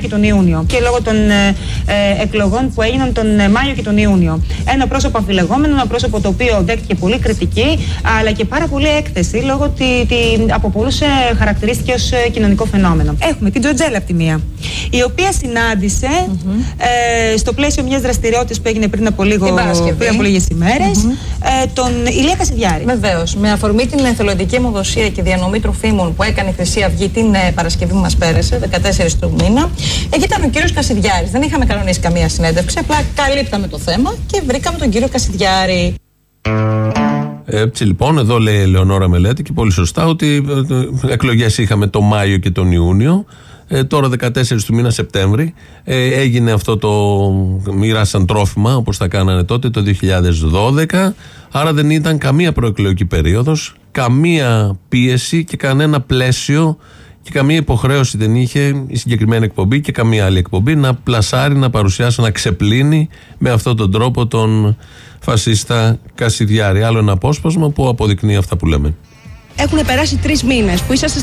και τον Ιούνιο. Ένα πρόσωπο αμφιλεγόμενο, ένα πρόσωπο το οποίο δέχτηκε πολύ κριτική, αλλά και πάρα πολύ έκθεση, λόγω ότι από πολλούς χαρακτηρίστηκε ως κοινωνικό φαινόμενο. Έχουμε την Τζορτζέλα από τη μία, η οποία συνάντησε στο πλαίσιο μιας δραστηριότητας που έγινε πριν από λίγες ημέρες τον Ηλία Κασιδιάρη. Βεβαίως. Με αφορμή την εθελοντική αιμοδοσία και διανομή τροφίμων που έκανε η Χρυσή Αυγή την Παρασκευή που μας πέρασε, 14 του μήνα, εκεί ήταν ο κύριος Κασιδιάρης. Δεν είχαμε κανονίσει καμία συνέντευξη, απλά καλύπταμε το θέμα και βρήκαμε τον κύριο Κασιδιάρη. Έτσι λοιπόν, εδώ λέει η Ελεονόρα Μελέτη και πολύ σωστά ότι εκλογές είχαμε το Μάιο και τον Ιούνιο. Τώρα 14 του μήνα Σεπτέμβρη έγινε αυτό το μοίρασαν τρόφιμα, όπως τα κάνανε τότε το 2012. Άρα δεν ήταν καμία προεκλογική περίοδος, καμία πίεση και κανένα πλαίσιο και καμία υποχρέωση δεν είχε η συγκεκριμένη εκπομπή και καμία άλλη εκπομπή να πλασάρει, να παρουσιάσει, να ξεπλύνει με αυτόν τον τρόπο τον φασίστα Κασιδιάρη. Άλλο ένα απόσπασμα που αποδεικνύει αυτά που λέμε. Έχουν περάσει 3 μήνες που είσαστε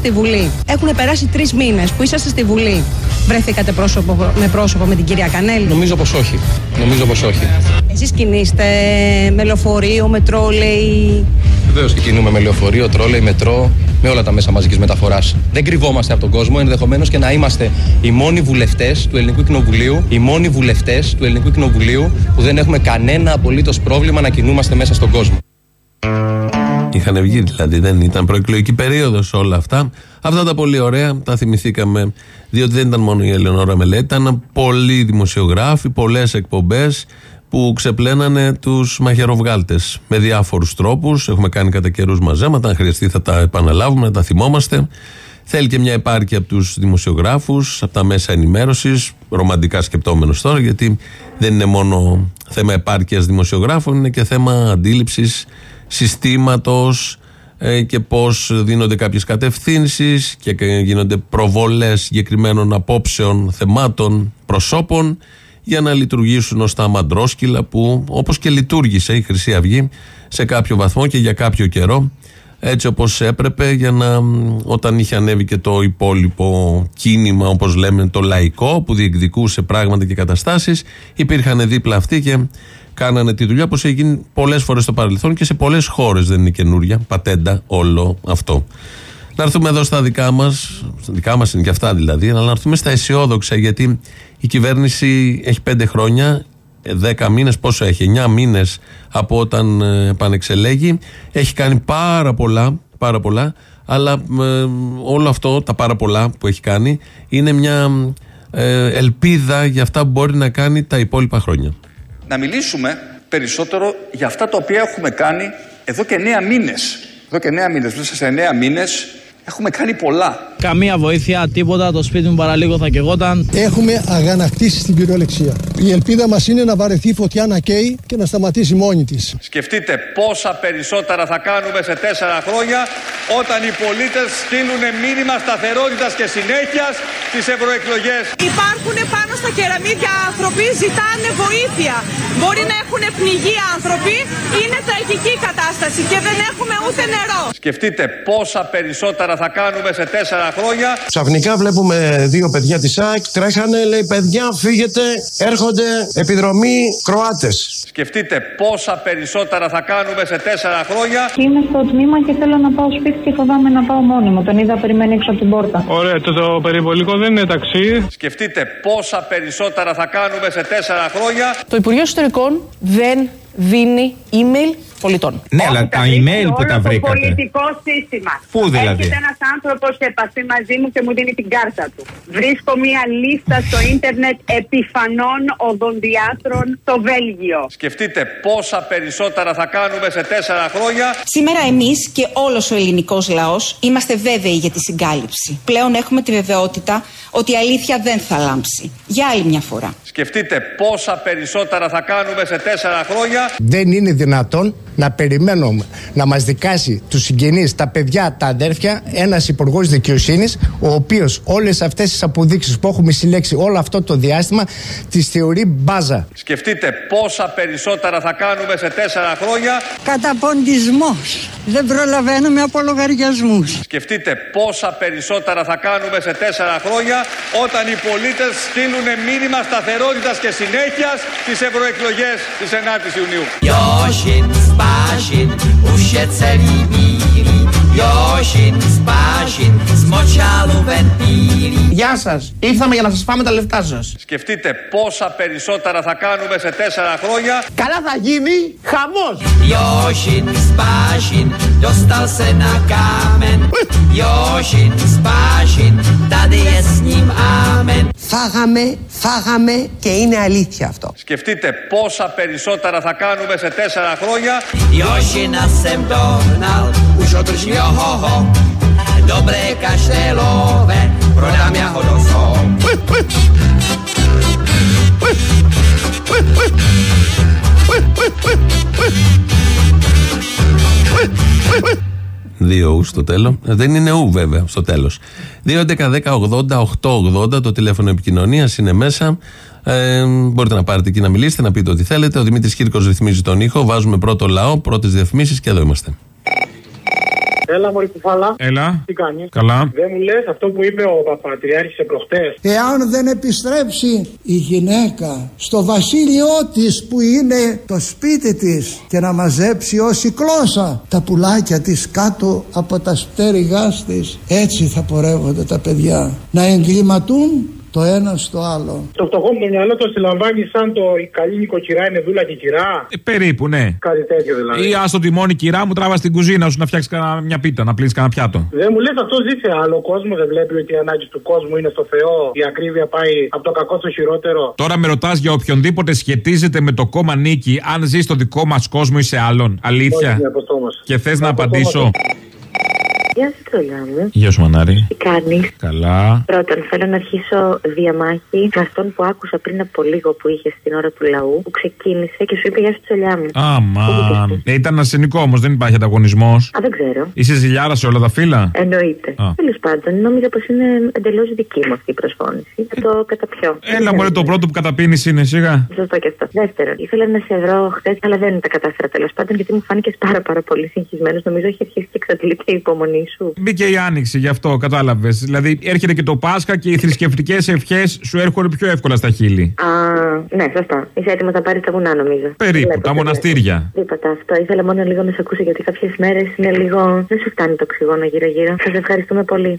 στη Βουλή. Βρεθήκατε πρόσωπο με την κυρία Κανέλη? Νομίζω πως όχι. Εσείς κινείστε με λεωφορείο, με τρόλεϊ? Βεβαίως και κινούμε με λεωφορείο, τρόλεϊ, μετρό, με όλα τα μέσα μαζικής μεταφοράς. Δεν κρυβόμαστε από τον κόσμο, ενδεχομένως και να είμαστε οι μόνοι βουλευτές του Ελληνικού Κοινοβουλίου που δεν έχουμε κανένα απολύτως πρόβλημα να κινούμαστε μέσα στον κόσμο. Είχαν βγει δηλαδή, δεν ήταν προεκλογική περίοδος όλα αυτά. Αυτά τα πολύ ωραία τα θυμηθήκαμε, διότι δεν ήταν μόνο η Ελεονόρα Μελέτη, ήταν πολλοί δημοσιογράφοι, πολλές εκπομπές που ξεπλένανε τους μαχαιροβγάλτες με διάφορους τρόπους. Έχουμε κάνει κατά καιρούς μαζέματα, αν χρειαστεί θα τα επαναλάβουμε, να τα θυμόμαστε. Θέλει και μια επάρκεια από τους δημοσιογράφους, από τα μέσα ενημέρωσης, ρομαντικά σκεπτόμενος τώρα, γιατί δεν είναι μόνο θέμα επάρκειας δημοσιογράφων, είναι και θέμα αντίληψης συστήματος και πώς δίνονται κάποιες κατευθύνσεις και γίνονται προβολές συγκεκριμένων απόψεων, θεμάτων, προσώπων για να λειτουργήσουν ως τα μαντρόσκυλα που όπως και λειτουργήσε η Χρυσή Αυγή σε κάποιο βαθμό και για κάποιο καιρό, έτσι όπως έπρεπε, για να, όταν είχε ανέβει και το υπόλοιπο κίνημα, όπως λέμε το λαϊκό, που διεκδικούσε πράγματα και καταστάσεις, υπήρχαν δίπλα αυτοί και κάνανε τη δουλειά, όπως έχει γίνει πολλές φορές στο παρελθόν και σε πολλές χώρες, δεν είναι καινούρια πατέντα όλο αυτό. Να έρθουμε εδώ στα δικά μας είναι και αυτά δηλαδή, αλλά να έρθουμε στα αισιόδοξα, γιατί η κυβέρνηση έχει 5 χρόνια, 10 μήνες, πόσο έχει, 9 μήνες από όταν επανεξελέγει, έχει κάνει πάρα πολλά, αλλά όλο αυτό, τα πάρα πολλά που έχει κάνει, είναι μια ελπίδα για αυτά που μπορεί να κάνει τα υπόλοιπα χρόνια. Να μιλήσουμε περισσότερο για αυτά τα οποία έχουμε κάνει εδώ και 9 μήνες. Μέσα σε 9 μήνες έχουμε κάνει πολλά. Καμία βοήθεια, τίποτα, το σπίτι μου παραλίγο θα καιγόταν. Έχουμε αγανακτήσει στην κυριολεξία. Η ελπίδα μας είναι να βαρεθεί η φωτιά να καίει και να σταματήσει μόνη της. Σκεφτείτε πόσα περισσότερα θα κάνουμε σε 4 χρόνια όταν οι πολίτες στείλουν μήνυμα σταθερότητας και συνέχειας στις ευρωεκλογές. Υπάρχουν πάνω στα κεραμίδια άνθρωποι, ζητάνε βοήθεια. Μπορεί να έχουν πνιγεί άνθρωποι, είναι τραγική κατάσταση και δεν έχουμε ούτε νερό. Σκεφτείτε πόσα περισσότερα θα κάνουμε σε 4 χρόνια. Ξαφνικά βλέπουμε 2 παιδιά της ΑΕΚ, τρέχανε, λέει παιδιά φύγετε, έρχονται επιδρομή Κροάτες. Σκεφτείτε πόσα περισσότερα θα κάνουμε σε 4 χρόνια. Είμαι στο τμήμα και θέλω να πάω σπίτι και φοβάμαι να πάω μόνη μου. Τον είδα περιμένει έξω από την πόρτα. Ωραία, το περιβολικό δεν είναι ταξί. Σκεφτείτε πόσα περισσότερα θα κάνουμε σε 4 χρόνια. Το Υπουργείο Εσωτερικών δεν δίνει email πολιτών. Ναι, αλλά τα email που τα βρήκατε. Το πολιτικό σύστημα. Πού δηλαδή? Έρχεται ένας άνθρωπος σε επαφή μαζί μου και μου δίνει την κάρτα του. Βρίσκω μία λίστα στο ίντερνετ επιφανών οδοντιάτρων στο Βέλγιο. Σκεφτείτε πόσα περισσότερα θα κάνουμε σε 4 χρόνια. Σήμερα εμείς και όλος ο ελληνικός λαός είμαστε βέβαιοι για τη συγκάλυψη. Πλέον έχουμε τη βεβαιότητα ότι η αλήθεια δεν θα λάμψει. Για άλλη μια φορά. Σκεφτείτε πόσα περισσότερα θα κάνουμε σε 4 χρόνια. Δεν είναι δυνατόν να περιμένουμε να μας δικάσει τους συγγενείς, τα παιδιά, τα αδέρφια, ένας υπουργός δικαιοσύνης, ο οποίος όλες αυτές τις αποδείξεις που έχουμε συλλέξει όλο αυτό το διάστημα τις θεωρεί μπάζα. Σκεφτείτε πόσα περισσότερα θα κάνουμε σε 4 χρόνια. Καταποντισμός. Δεν προλαβαίνουμε από λογαριασμούς. Σκεφτείτε πόσα περισσότερα θα κάνουμε σε 4 χρόνια όταν οι πολίτες στείλουν μήνυμα σταθερότητας και συνέχειας στις ευρωεκλογές της 9ης Ιουνίου. Spážin, už je celý bílý, Jožin, spážin, smočálu ven pílí. Γεια σας, ήρθαμε για να σας πάμε τα λεφτά σας. Σκεφτείτε πόσα περισσότερα θα κάνουμε σε 4 χρόνια. Καλά θα γίνει χαμός. Jožin, spážin, dostal se na kámen. Jožin, spážin, tady je s ním ámen. Φάγαμε και είναι αλήθεια αυτό. Σκεφτείτε πόσα περισσότερα θα κάνουμε σε 4 χρόνια. Jožina jsem dohnal, už održím ho. Dobré kaštelové, prodám já ho do zoo. 2 ου στο τέλος. Δεν είναι ου βέβαια στο τέλος. 2.11.10.80.880 το τηλέφωνο επικοινωνίας είναι μέσα. Μπορείτε να πάρετε εκεί να μιλήσετε, να πείτε ό,τι θέλετε. Ο Δημήτρης Κύρκος ρυθμίζει τον ήχο. Βάζουμε πρώτο λαό, πρώτες διαφημίσεις και εδώ είμαστε. Έλα, μωρή κουφάλα. Έλα. Τι κάνεις? Καλά. Δεν μου λες αυτό που είπε ο Πατριάρχης προχτές? Εάν δεν επιστρέψει η γυναίκα στο βασίλειό της που είναι το σπίτι της και να μαζέψει ως κυκλώσα τα πουλάκια της κάτω από τα πτέρυγάς της, έτσι θα πορεύονται τα παιδιά. Να εγκληματούν το ένα στο άλλο. Το φτωχό μου το μυαλό το συλλαμβάνει σαν το η καλή νοικοκυρά είναι δούλα και κυρά. Περίπου, ναι. Κάτι τέτοιο δηλαδή. Ή άστο τιμόνι κυρά μου, τράβα στην κουζίνα σου να φτιάξει μια πίτα, να πλύνεις κανένα πιάτο. Δεν μου λες αυτό ζει σε άλλο κόσμο, δεν βλέπει ότι η ανάγκη του κόσμου είναι στο Θεό, η ακρίβεια πάει από το κακό στο χειρότερο. Τώρα με ρωτάς για οποιονδήποτε σχετίζεται με το κόμμα Νίκη, αν ζει στο δικό μας κόσμο ή σε άλλον. Αλήθεια. Όχι, και θες να απαντήσω? Γεια σου, Τσολιά μου. Γεια σου, Μανάρη. Τι κάνεις? Καλά. Πρώτον, θέλω να αρχίσω διαμάχη με αυτόν που άκουσα πριν από λίγο που είχε στην ώρα του λαού, που ξεκίνησε και σου είπε Γεια σου, Τσολιά μου. Αμάν. Ήταν αρσενικό όμως, δεν υπάρχει ανταγωνισμός. Α, δεν ξέρω. Είσαι ζηλιάρα σε όλα τα φύλλα? Εννοείται. Τέλος πάντων, νόμιζα πως είναι εντελώς δική μου αυτή η προσφώνηση. Θα το καταπιώ. Έλα, μωρέ, το πρώτο που καταπίνεις είναι, σιγά. Σωστό και αυτό. Δεύτερον, ήθελα να σε βρω χθες, αλλά δεν τα κατάφερα τέλος πάντων, γιατί μου φάνηκε πάρα πολύ συγχυσμένος. Νομίζω έχει αρχίσει και εξαντλείται η υπομονή σου. Μπήκε η άνοιξη, γι' αυτό κατάλαβες. Δηλαδή, έρχεται και το Πάσχα και οι θρησκευτικές ευχές σου έρχονται πιο εύκολα στα χείλη. Ναι, σωστά. Είσαι έτοιμο να πάρει τα βουνά, νομίζω. Περίπου, τα μοναστήρια. Τίποτα αυτό. Ήθελα μόνο λίγο να σε ακούσω, γιατί κάποιες μέρες είναι λίγο. Δεν σου φτάνει το οξυγόνο γύρω-γύρω. Σας ευχαριστούμε πολύ.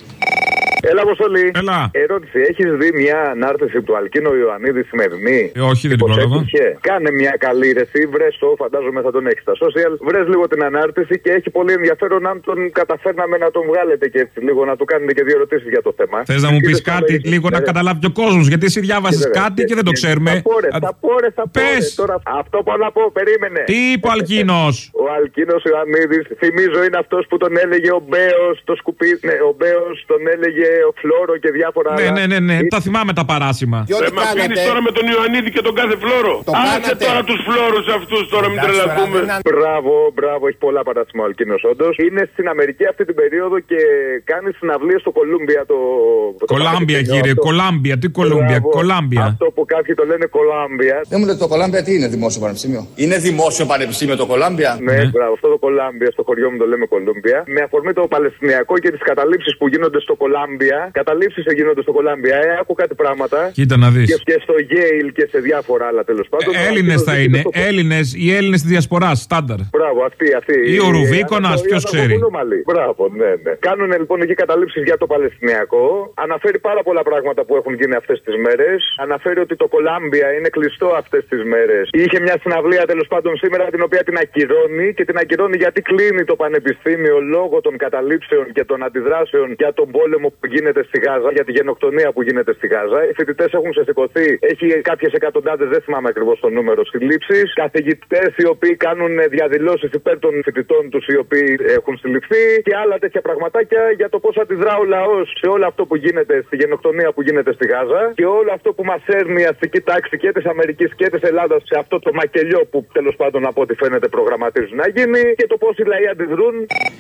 Έλα, Αποστολή. Έλα. Ερώτηση: έχεις δει μια ανάρτηση του Αλκίνο Ιωαννίδη σημερινή? Όχι, δεν την πρόλαβα. Κάνε μια καλή ρεσί, βρες το, φαντάζομαι θα τον έχεις στα social. Βρες λίγο την ανάρτηση και έχει πολύ ενδιαφέρον αν τον καταφέρναμε να τον βγάλετε και έτσι λίγο, να του κάνετε και δύο ερωτήσεις για το θέμα. Θες να μου πεις κάτι λίγο να καταλάβει ο κόσμος, γιατί εσύ διάβασες κάτι και δεν το ξέρουμε. Θα πόρε. Τώρα, αυτό που να πω, περίμενε. Τι είπε ο Αλκίνος? Ο Αλκίνος Ιωαννίδης, θυμίζω, είναι αυτός που τον έλεγε ο Μπέος, το σκουπίδι. Ναι, ο Μπέος τον έλεγε ο Φλόρο και διάφορα άλλα. Ναι. Τα θυμάμαι τα παράσημα. Δεν μας πίνεις τώρα με τον Ιωαννίδη και τον κάθε Φλόρο. Άσε τώρα τους Φλόρους αυτούς, τώρα μην τρελαθούμε. Μπράβο, έχει πολλά παράσημα ο Αλκίνος όντως. Είναι στην Αμερική αυτή την περίοδο και κάνει συναυλίες στο Κολούμπια. Κολάμπια, κύριε, Κολάμπια. Τι Κολούμπια, Κολάμπια. Αυτό που κάποιοι το λένε Κολάμπια. Δεν μου λέτε το Κολάμπια τι είναι, δημόσιο πανεπιστήμιο? Είναι δημόσιο πανεπιστήμιο το Κολάμπια? Ναι, μπράβο, αυτό το Κολάμπια στο χωριό μου το λέμε Κολούμπια. Με αφορμή το Παλαιστινιακό και τις καταλήψεις που γίνονται στο Κολάμπια. Καταλήψεις γίνονται στο Κολάμπια. Άκου κάτι πράγματα. Κοίτα να δεις. Και στο Yale και σε διάφορα άλλα τέλος πάντων. Έλληνες θα είναι. Οι Έλληνες της διασποράς, στάνταρ. Μπράβο, αυτοί. Ή ο Ρουβίκονας, ποιος ξέρει. Μπράβο, ναι. Κάνουν λοιπόν εκεί καταλήψεις για το Παλαιστινιακό. Αναφέρει πάρα πολλά πράγματα που έχουν γίνει αυτές τις μέρες. Αναφέρει ότι το Κολάμπια είναι κλειστό αυτές τις μέρες. Είχε μια συναυλία τέλος πάντων σήμερα την οποία την ακυρώνει και την ακυρώνει γιατί κλείνει το πανεπιστήμιο λόγω των καταλήψεων και των αντιδράσεων για τον πόλεμο που γίνεται στη Γάζα, για τη γενοκτονία που γίνεται στη Γάζα. Οι φοιτητές έχουν ξεσηκωθεί. Έχει κάποιες εκατοντάδες, δεν θυμάμαι ακριβώς το νούμερο, συλλήψεις. Καθηγητές οι οποίοι κάνουν διαδηλώσεις υπέρ των φοιτητών τους οι οποίοι έχουν συλληφθεί και άλλα τέτοια πραγματάκια για το πώς αντιδρά ο λαός σε όλο αυτό που γίνεται, στη γενοκτονία που γίνεται στη Γάζα και όλο αυτό που μας έρνει η αστική τάξη και της Αμερικής και της Ελλάδας σε αυτό το μακελιό που τέλος πάντων από ό,τι φαίνεται προγραμματίζουν να γίνει και το πώς οι λαοί αντιδρούν.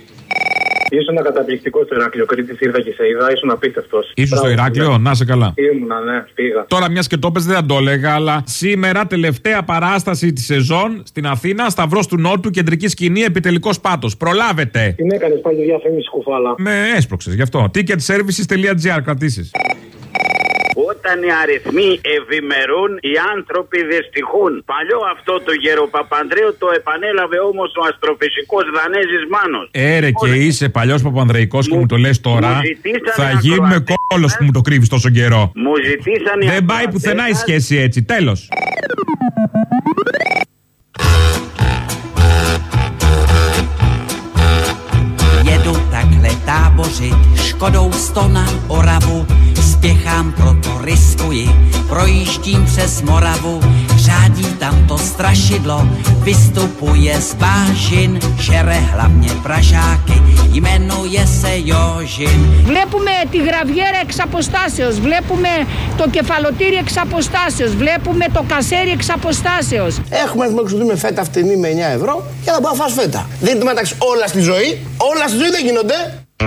Ήσουν καταπληκτικό στο Ηράκλειο. Κρήτη ήρθα και σε είδα, ήσουν απίστευτος. Ήσουν στο Ηράκλειο, να σε καλά. Ήμουνα, ναι, πήγα. Τώρα, μια και το πες, δεν θα το έλεγα, αλλά σήμερα τελευταία παράσταση τη σεζόν στην Αθήνα, Σταυρός του Νότου, κεντρική σκηνή, επιτελικός πάτος. Προλάβετε. Την έκανες πάλι διαφήμιση κουφάλα. Με έσπρωξες γι' αυτό. Ticketservices.gr, κρατήσεις. Όταν οι αριθμοί ευημερούν, οι άνθρωποι δυστυχούν. Παλιό αυτό το γεροπαπανδρέο το επανέλαβε όμως ο αστροφυσικός Δανέζης Μάνος. Έρε και είσαι παλιός Παπανδρεϊκός και μου το λες τώρα. Θα γίνουμε κόλος που μου το κρύβεις τόσο καιρό. Μου ζητήσαν δεν πάει πουθενά η σχέση έτσι. Τέλος. Jedu takhle tábořit, škodou 100 na Oravu, spěchám, proto riskuji, projíždím přes Moravu, řádí tam to strašidlo, vystupuje z bažin, žere hlavně Pražáky, jmenuje se Jožin. Βλέπουμε τη γραβιέρα εξ αποστάσεως, βλέπουμε το κεφαλοτήρι εξ αποστάσεως, βλέπουμε το κασέρι εξ αποστάσεως. Έχουμε να εξοδούμε φέτα φτηνή με 9 ευρώ και θα πάω να φας φέτα. Δεν είναι μεταξύ όλα στη ζωή, όλα στη ζωή δεν γίνονται.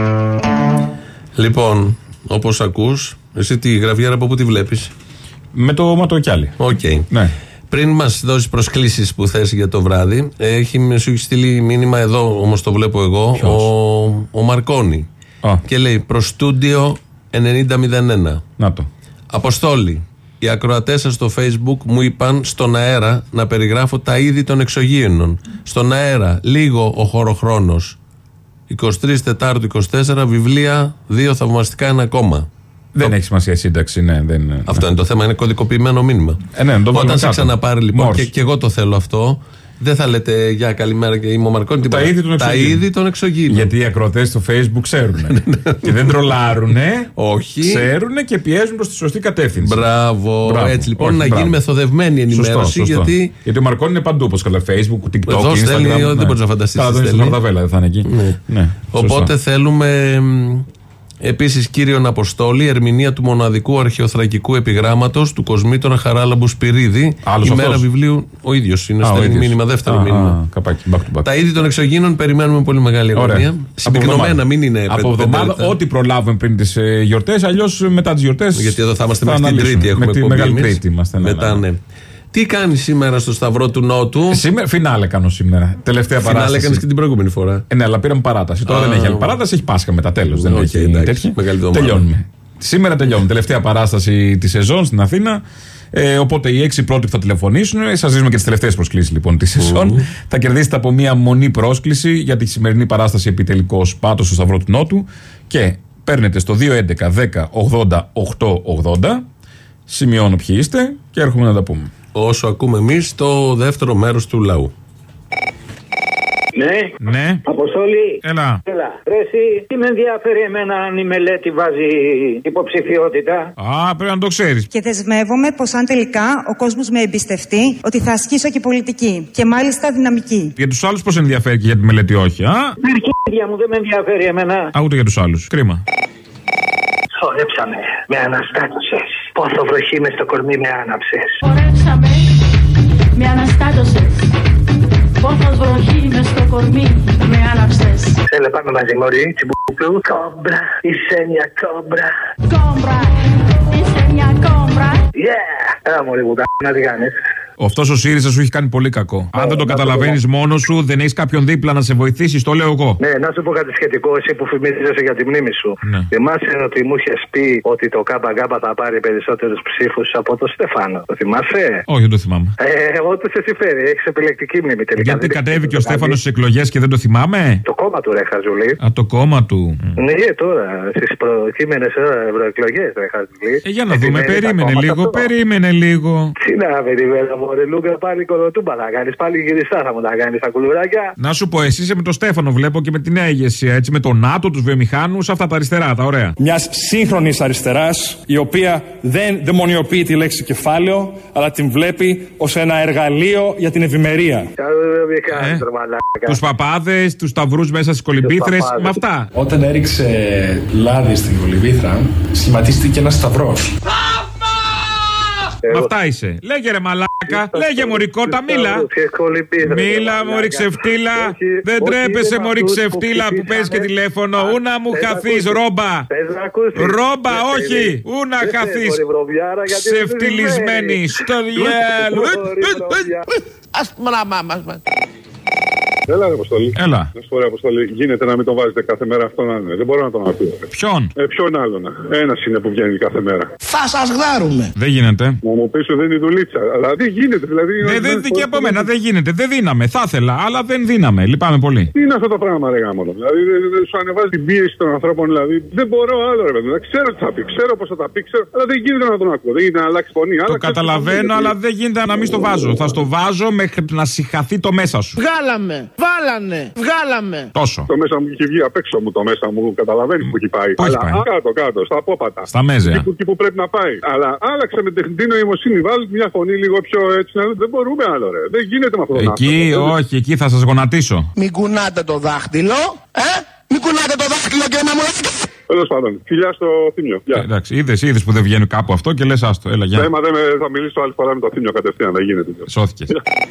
Λοιπόν, όπως ακούς, εσύ τη γραβιέρα από πού τη βλέπεις? Με το ματοκιάλι. Οκ. Ναι. Πριν μας δώσεις προσκλήσεις που θες για το βράδυ, σου έχει στείλει μήνυμα εδώ, όμως το βλέπω εγώ, ο Μαρκόνη. Και λέει προς στούντιο 9001. Να το. Αποστόλη, οι ακροατές σας στο Facebook μου είπαν στον αέρα να περιγράφω τα είδη των εξωγήινων. Στον αέρα, λίγο ο χωροχρόνος. 23 Τετάρτου 24, βιβλία, 2 θαυμαστικά, 1 ακόμα. Δεν έχει σημασία η σύνταξη, ναι. Αυτό είναι το θέμα, είναι κωδικοποιημένο μήνυμα. Ναι, όταν σε ξαναπάρει λοιπόν, και εγώ το θέλω αυτό, Δεν θα λέτε για καλημέρα και είμαι ο Μαρκόνη. Τα είδη των εξωγήινων. Γιατί οι ακροατές στο Facebook ξέρουν. Και δεν τρολάρουνε. Όχι. Ξέρουν και πιέζουν προς τη σωστή κατεύθυνση. Μπράβο. Έτσι λοιπόν να γίνει μεθοδευμένη ενημέρωση. Γιατί ο Μαρκόνη είναι παντού, όπως καλά. Facebook, TikTok, εδώ στέλνει, Instagram. δεν μπορεί να φανταστεί. Θα δει στο Μαρταβέλα, δεν θα είναι εκεί. Οπότε θέλουμε. Επίσης, κύριον Αποστόλη, ερμηνεία του μοναδικού αρχαιοθρακικού επιγράμματος του Κοσμήτωνα Χαράλαμπου Σπυρίδη. Ημέρα βιβλίου, ο ίδιος είναι στο μήνυμα, δεύτερο μήνυμα. Τα είδη των εξωγήινων περιμένουμε πολύ μεγάλη αγωνία. Συμπυκνωμένα, μην είναι από εβδομάδα, ό,τι προλάβουμε πριν τις γιορτές, αλλιώς μετά τις γιορτές. Γιατί εδώ θα είμαστε μέχρι την Τρίτη, έχουμε με τη Μεγάλη Τρίτη είμαστε. Μετά, ναι. Τι κάνει σήμερα στο Σταυρό του Νότου? Σήμερα, φινάλε κάνω σήμερα. Τελευταία παράσταση. Φινάλε έκανε και την προηγούμενη φορά. Ναι, αλλά πήραμε παράταση. Τώρα δεν έχει άλλη παράταση, έχει Πάσχα μετά τέλος. Δεν έχει τέτοια. Τελειώνουμε. Σήμερα τελειώνουμε. Τελευταία παράσταση τη σεζόν στην Αθήνα. Οπότε οι 6 πρώτοι που θα τηλεφωνήσουν, σας δίνουμε και τις τελευταίες προσκλήσεις λοιπόν τη σεζόν. Θα κερδίσετε από μία μονή πρόσκληση για τη σημερινή παράσταση επιτελικός πάτος στο Σταυρό του Νότου. Και παίρνετε στο 211 10 80 880. Σημειώνω ποιοι είστε και έρχομαι να τα πούμε. Όσο ακούμε εμείς το δεύτερο μέρος του λαού. Ναι. Αποστόλη. Έλα. Ρε εσύ, τι με ενδιαφέρει εμένα αν η μελέτη βάζει υποψηφιότητα? Πρέπει να το ξέρεις. Και δεσμεύομαι πως αν τελικά ο κόσμος με εμπιστευτεί, ότι θα ασκήσω και πολιτική. Και μάλιστα δυναμική. Για τους άλλους πώς ενδιαφέρει και για τη μελέτη όχι, Αρχίδια μου, δεν με ενδιαφέρει εμένα. Ούτε για τους άλλους. Κρίμα. Χορέψαμε, με αναστάτωσες. Πόθο βροχή μες στο κορμί με άναψες. Χορέψαμε, με αναστάτωσες. Πόθος βροχή μες στο κορμί με άναψες. Έλα πάμε μαζί μωρή, τσιμπουκλού. Κόμπρα, είσαι μια κόμπρα. Κόμπρα, είσαι μια κόμπρα. Yeah! Έλα μωρή μου, να τι κάνεις. Αυτός ο ΣΥΡΙΖΑ σου έχει κάνει πολύ κακό. Αν δεν το καταλαβαίνεις μόνος σου, δεν έχεις κάποιον δίπλα να σε βοηθήσει, το λέω εγώ. Ναι, να σου πω κάτι σχετικό, εσύ που φημίζεσαι για τη μνήμη σου. Ναι. Θυμάσαι ότι μου είχες πει ότι το ΚΚ θα πάρει περισσότερους ψήφους από τον Στέφανο. Το θυμάσαι? Όχι, δεν το θυμάμαι. Εγώ του σε συμφέρει, έχεις επιλεκτική μνήμη τελικά. Γιατί κατέβηκε ο Στέφανος στις εκλογές και δεν το θυμάμαι? Το κόμμα του, ρε Χαζουλή. Το κόμμα του. Ναι, τώρα στις προκείμενες ευρωεκλογές, ρε Χαζουλή. Για να δούμε, περίμενε λίγο. Τι να περιμένω, μωρέ Λούκα, πάλι κολοτούμπα θα κάνεις, πάλι γυριστά θα μου τα κάνεις τα κουλουράκια. Να σου πω, εσύ είσαι με τον Στέφανο, βλέπω και με τη νέα ηγεσία, έτσι, με τον ΝΑΤΟ, τους βιομηχάνους, αυτά τα αριστερά, τα ωραία. Μιας σύγχρονης αριστεράς, η οποία δεν δαιμονιοποιεί τη λέξη κεφάλαιο, αλλά την βλέπει ως ένα εργαλείο για την ευημερία. Τους παπάδες, τους σταυρούς μέσα στις κολυμπήθρες, με αυτά. Όταν έριξε λάδι στην κολυμπήθρα, σχηματίστηκε ένας σταυρός. Με αυτά είσαι. Λέγε ρε μαλάκα, λέγε μωρικότα, μίλα. Μίλα μωρή ξεφτύλα. Δεν τρέπεσαι μωρή ξεφτύλα που παίζει και τηλέφωνο. Ού να μου χαθείς ρόμπα. Ρόμπα, όχι. Ού να χαθείς. Ξεφτυλισμένη. Στο διάλο. Ας πούμε. Έλα, ρε Αποστολή. Έλα. Να σου πω, ρε Αποστολή, γίνεται να μην τον βάζετε κάθε μέρα αυτόν να είναι. Δεν μπορώ να τον ακούω. Ποιον? Ποιον άλλον. Ένας είναι που βγαίνει κάθε μέρα. Θα σας γδάρουμε. Δεν γίνεται. Να μου πεις ότι δεν είναι δουλίτσα. Αλλά δεν γίνεται, δηλαδή. Δεν και από μένα, δεν γίνεται. Δεν δίναμε. Θα ήθελα, αλλά δεν δίναμε. Λυπάμαι πολύ. Τι είναι αυτό το πράγμα, ρε γάμο. Δηλαδή σου ανεβάζει την πίεση των ανθρώπων, δηλαδή. Δεν μπορώ άλλο, ρε παιδί. Ξέρω τι θα πει, ξέρω πώ θα τα πει, αλλά δεν γίνεται να τον ακούω. Δεν γίνεται να αλλάξει φωνή. Το καταλαβαίνω, αλλά δεν γίνεται να μην στο βάζω. Θα στο βάζω μέχρι να συχαθεί το μέσα σου. Βγάλαμε. Βγάλαμε. Τόσο. Το μέσα μου είχε βγει απ' έξω μου, το μέσα μου, καταλαβαίνει που έχει πάει. Αλλά κάτω, στα απόπατα. Στα μέζια. Εκεί που πρέπει να πάει. Αλλά άλλαξε με τεχνητή νοημοσύνη. Βάλει μια φωνή λίγο πιο έτσι. Δεν μπορούμε άλλο, ρε. Δεν γίνεται με αυτό το Εκεί, όχι, εκεί θα σας γονατίσω. Μην κουνάτε το δάχτυλο, Μην κουνάτε το δάχτυλο και να μου λέτε. Τέλος πάντων, φιλιά στο Θήμιο. Εντάξει, είδες που δεν βγαίνει κάπου αυτό και λες άστο. Έλα, γεια. Θα μιλήσω άλλη φορά με το Θήμιο κατευθείαν, δεν γίνεται. Σώθηκες.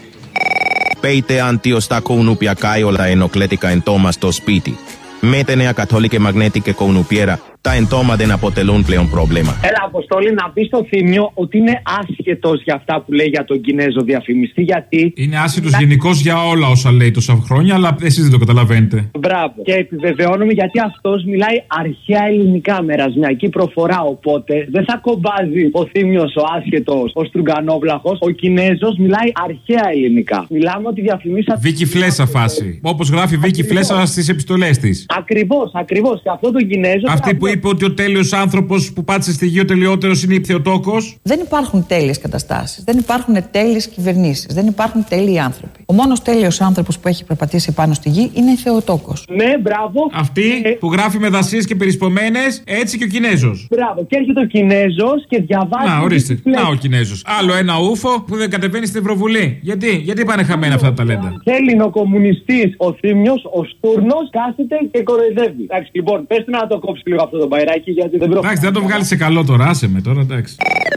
Peite antiosta kounupia kaiolla ενοχλέτικα εντόμα στο σπίτι. Με τα νέα καθόλικη μαγνέτικη κοουνουπιέρα, τα εντόμα δεν αποτελούν πλέον πρόβλημα. Έλα, Αποστόλη, να πει στο Θήμιο ότι είναι άσχετος για αυτά που λέει για τον Κινέζο διαφημιστή, γιατί. Είναι άσχετος γενικώς για όλα όσα λέει τόσα χρόνια, αλλά εσείς δεν το καταλαβαίνετε. Μπράβο. Και επιβεβαιώνουμε γιατί αυτός μιλάει αρχαία ελληνικά, μερασμιακή προφορά. Οπότε δεν θα κομπάζει ο Θήμιος ο άσχετος, ο στρουγκανόβλαχος. Ο Κινέζος μιλάει αρχαία ελληνικά. Μιλάμε ότι διαφημίσατε. Βίκη Φλέσσα φάση. Όπως γράφει Βίκη Φλέσσα στις επιστολές της. Ακριβώς. Και αυτό τον Κινέζο. Αυτή που είπε ότι ο τέλειος άνθρωπος που πάτησε στη γη ο τελειότερος είναι υπθεοτόκος. Δεν υπάρχουν τέλειες καταστάσεις. Δεν υπάρχουν τέλειες κυβερνήσεις. Δεν υπάρχουν τέλειοι άνθρωποι. Ο μόνος τέλειος άνθρωπος που έχει περπατήσει πάνω στη γη είναι η Θεοτόκος. Ναι, μπράβο. Αυτή που γράφει με δασίες και περισπωμένες, έτσι και ο Κινέζος. Μπράβο. Και έρχεται ο Κινέζος και διαβάζει. Να, ορίστε. Να ο Κινέζος. Άλλο ένα ούφο που δεν κατεβαίνει στην Ευρωβουλή. Γιατί πάνε χαμένα αυτά τα ταλέντα. Έλληνο-κομμουνιστής ο Θήμιος, ο Στούρνος, κάθεται και κοροϊδεύει. Εντάξει, λοιπόν, πες του να το κόψει λίγο αυτό το μπαϊράκι, γιατί δεν πρόκειται. Εντάξει, δεν το βγάλει σε καλό τώρα, άσε με τώρα, εντάξει.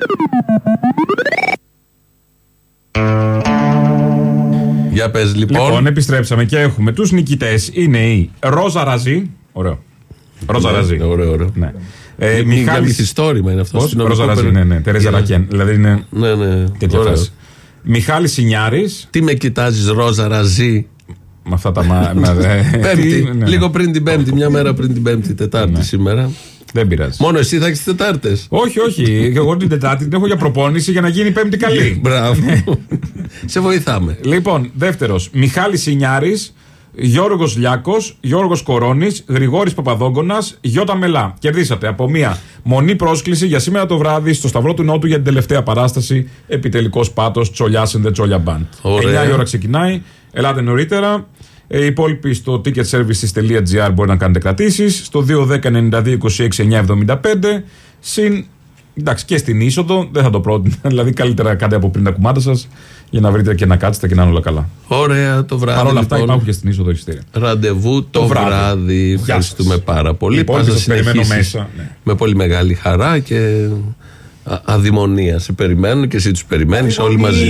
Για πες λοιπόν. Λοιπόν, επιστρέψαμε και έχουμε τους νικητές. Είναι η Ρόζα Ραζί. Ωραίο. Ρόζα Ραζί. Ωραίο. Ναι. Μιχάλης μυθιστόρημα είναι αυτό. Ρόζα Ραζί, ναι. Τερέζα Ρακέν. Δηλαδή είναι τέτοια φάση. Μιχάλης Σινιάρης. Τι με κοιτάζεις, Ρόζα Ραζί? Με αυτά τα Πέμπτη. Λίγο πριν την Πέμπτη, μια μέρα πριν την Πέμπτη, Τετάρτη σήμερα. Δεν πειράζει. Μόνο εσύ θα έχεις Τετάρτες. Όχι. Εγώ την Τετάρτη την έχω για προπόνηση για να γίνει Πέμπτη καλή. Μπράβο. Σε βοηθάμε. Λοιπόν, δεύτερος. Μιχάλης Σινιάρης, Γιώργος Λιάκος, Γιώργος Κορώνης, Γρηγόρης Παπαδόγκονας, Γιώτα Μελά. Κερδίσατε από μία μονή πρόσκληση για σήμερα το βράδυ στο Σταυρό του Νότου για την τελευταία παράσταση Επιτελικός Πάτος Τσολιάς and the Τσόλια Band. 9 η ώρα ξεκινάει. Ελάτε νωρίτερα. Οι υπόλοιποι στο ticketservices.gr μπορεί να κάνετε κρατήσεις. Στο 210-92-26-975. Συν. Εντάξει, και στην είσοδο δεν θα το πρότεινα. Δηλαδή, καλύτερα κάντε από πριν τα κουμάντα σας για να βρείτε και να κάτσετε και να είναι όλα καλά. Ωραία το βράδυ. Παρ' όλα αυτά, υπάρχουν και στην είσοδο εισιτήρια. Ραντεβού το βράδυ. Ευχαριστούμε πάρα πολύ. Πάω να περιμένω μέσα. Με πολύ μεγάλη χαρά και αδειμονία. Σε περιμένουν και εσύ τους περιμένεις όλοι μαζί.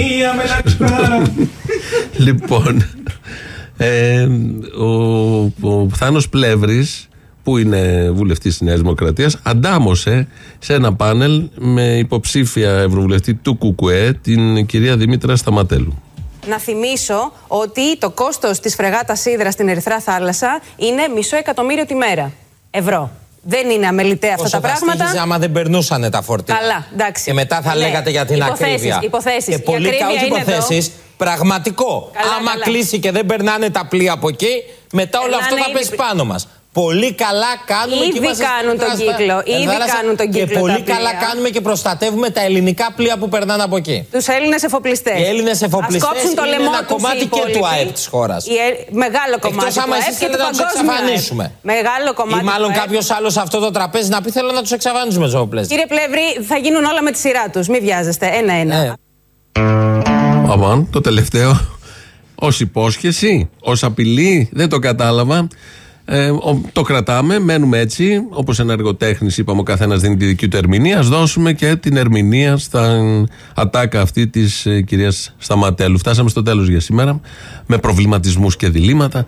Λοιπόν, ο Θάνος Πλεύρης, που είναι βουλευτής της Νέας Δημοκρατίας, αντάμωσε σε ένα πάνελ με υποψήφια ευρωβουλευτή του ΚΚΕ, την κυρία Δήμητρα Σταματέλου. Να θυμίσω ότι το κόστος της φρεγάτας Ύδρα στην Ερυθρά Θάλασσα είναι $500.000 τη μέρα. Ευρώ. Δεν είναι αμεληταία αυτά τα πράγματα. Όσο θα άμα δεν περνούσαν τα φορτία. Καλά, εντάξει. Και μετά θα λέγατε για την ακρίβεια. Υποθέσεις. Και πολύ καλές υποθέσεις. Πραγματικό. Άμα κλείσει και δεν περνάνε τα πλοία από εκεί, μετά όλο αυτό θα πέσει πάνω μας. Πολύ καλά κάνουμε ήδη και κάνουν τον κύκλο. Ήδη κάνουν τον κύκλο. Και πολύ καλά κάνουμε και προστατεύουμε τα ελληνικά πλοία που περνάνε από εκεί. Τους Έλληνες εφοπλιστές. Οι Έλληνες εφοπλιστές είναι ένα κομμάτι και του ΑΕΠ της χώρας. Μεγάλο κομμάτι. Εκτός άμα εσείς θέλετε να τους εξαφανίσουμε. Μεγάλο κομμάτι. Ή μάλλον κάποιος άλλος σε αυτό το τραπέζι να πει θέλω να τους εξαφανίσουμε τους εφοπλιστές. Κύριε Πλεύρη, θα γίνουν όλα με τη σειρά τους. Μην βιάζεστε. Ένα-ένα. Αμάν, το τελευταίο. Ως υπόσχεση, ως απειλή, δεν το κατάλαβα. Το κρατάμε, μένουμε έτσι. Όπως ενεργοτέχνης, είπαμε, ο καθένας δίνει τη δική του ερμηνεία. Ας δώσουμε και την ερμηνεία στα ατάκα αυτή της κυρίας Σταματέλου. Φτάσαμε στο τέλος για σήμερα, με προβληματισμούς και διλήμματα.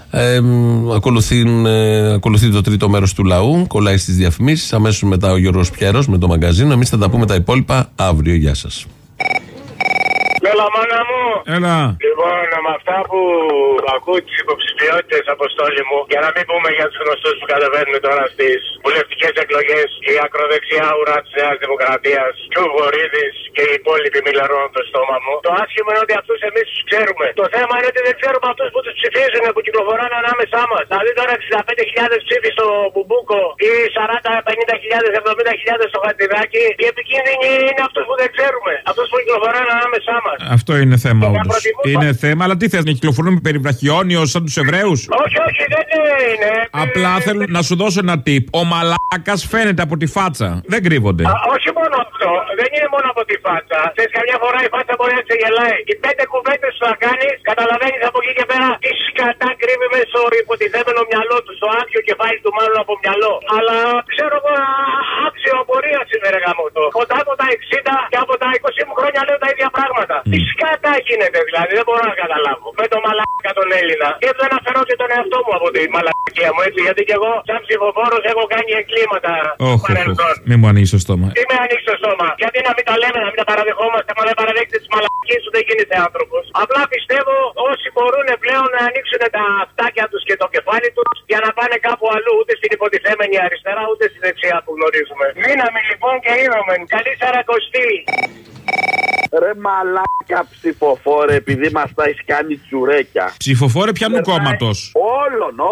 Ακολουθεί το τρίτο μέρος του λαού, κολλάει στις διαφημίσεις. Αμέσως μετά ο Γιώργος Πιέρος με το μαγκαζίνο. Εμείς θα τα πούμε τα υπόλοιπα αύριο. Γεια σας. Έλα, μάνα μου. Έλα. Λοιπόν, με αυτά που ακούω τις υποψηφιότητες, Αποστόλη μου, για να μην πούμε για τους γνωστούς που κατεβαίνουν τώρα στις βουλευτικές εκλογές, η ακροδεξιά ουρά της Νέας Δημοκρατίας και ο Βορύδης και οι υπόλοιποι μιλαρώνουν το στόμα μου. Το άσχημο είναι ότι αυτούς εμείς τους ξέρουμε. Το θέμα είναι ότι δεν ξέρουμε αυτούς που τους ψηφίζουν, που κυκλοφοράνε ανάμεσά μας. Δηλαδή τώρα 65.000 ψήφοι στο Μπουμπούκο ή 40, 50.000, 70.000 στο Χατζηδάκι. Οι επικίνδυνοι είναι αυτούς που δεν ξέρουμε. Αυτούς που κυκλοφοράνε ανάμεσά μας. Αυτό είναι θέμα όντως. Είναι θέμα, αλλά τι θες, να κυκλοφορούμε με περιβραχιόνιος σαν τους Εβραίους? Όχι, δεν είναι. Απλά θέλω να σου δώσω ένα tip. Ο μαλάκας φαίνεται από τη φάτσα. Δεν κρύβονται. Όχι μόνο αυτό. Δεν είναι μόνο από τη φάτσα. Θες καμιά φορά η φάτσα μπορεί να ξεγελάει. Οι 5 κουβέντες που θα κάνεις, καταλαβαίνεις από εκεί και πέρα τι σκατά κρύβει μέσα στο υποτιθέμενο μυαλό του, στο άδειο κεφάλι του μάλλον από μυαλό. Αλλά ξέρω εγώ άξιο απορία σήμερα γαμώτο. Κοντά από τα 60 και από τα 20 μου χρόνια λέω τα ίδια πράγματα. Τι σκατά γίνεται δηλαδή, δεν μπορώ να καταλάβω. Με το μαλάκα τον Έλληνα. Και δεν αφαιρώ και τον εαυτό μου από τη μαλακία μου, έτσι. Γιατί και εγώ, σαν ψηφοφόρος, έχω κάνει εγκλήματα στο παρελθόν. Μην μου ανοίξει το στόμα. Τι με ανοίξει το στόμα. Γιατί να μην τα λέμε, να μην τα παραδεχόμαστε. Αν δεν παραδέχεται τις μαλακίες σου, δεν γίνεται άνθρωπος. Απλά πιστεύω όσοι μπορούν πλέον να ανοίξουν τα αυτάκια τους και το κεφάλι τους για να πάνε κάπου αλλού, ούτε στην υποτιθέμενη αριστερά, ούτε στη δεξιά που γνωρίζουμε. Μείναμε λοιπόν και είδαμε. Καλή Σαρακοστή. Ρε μαλάκα ψηφοφόρε, επειδή μας τα έχει κάνει τσουρέκια. Ψηφοφόρε ποιανού κόμματος? Όλων, γιατί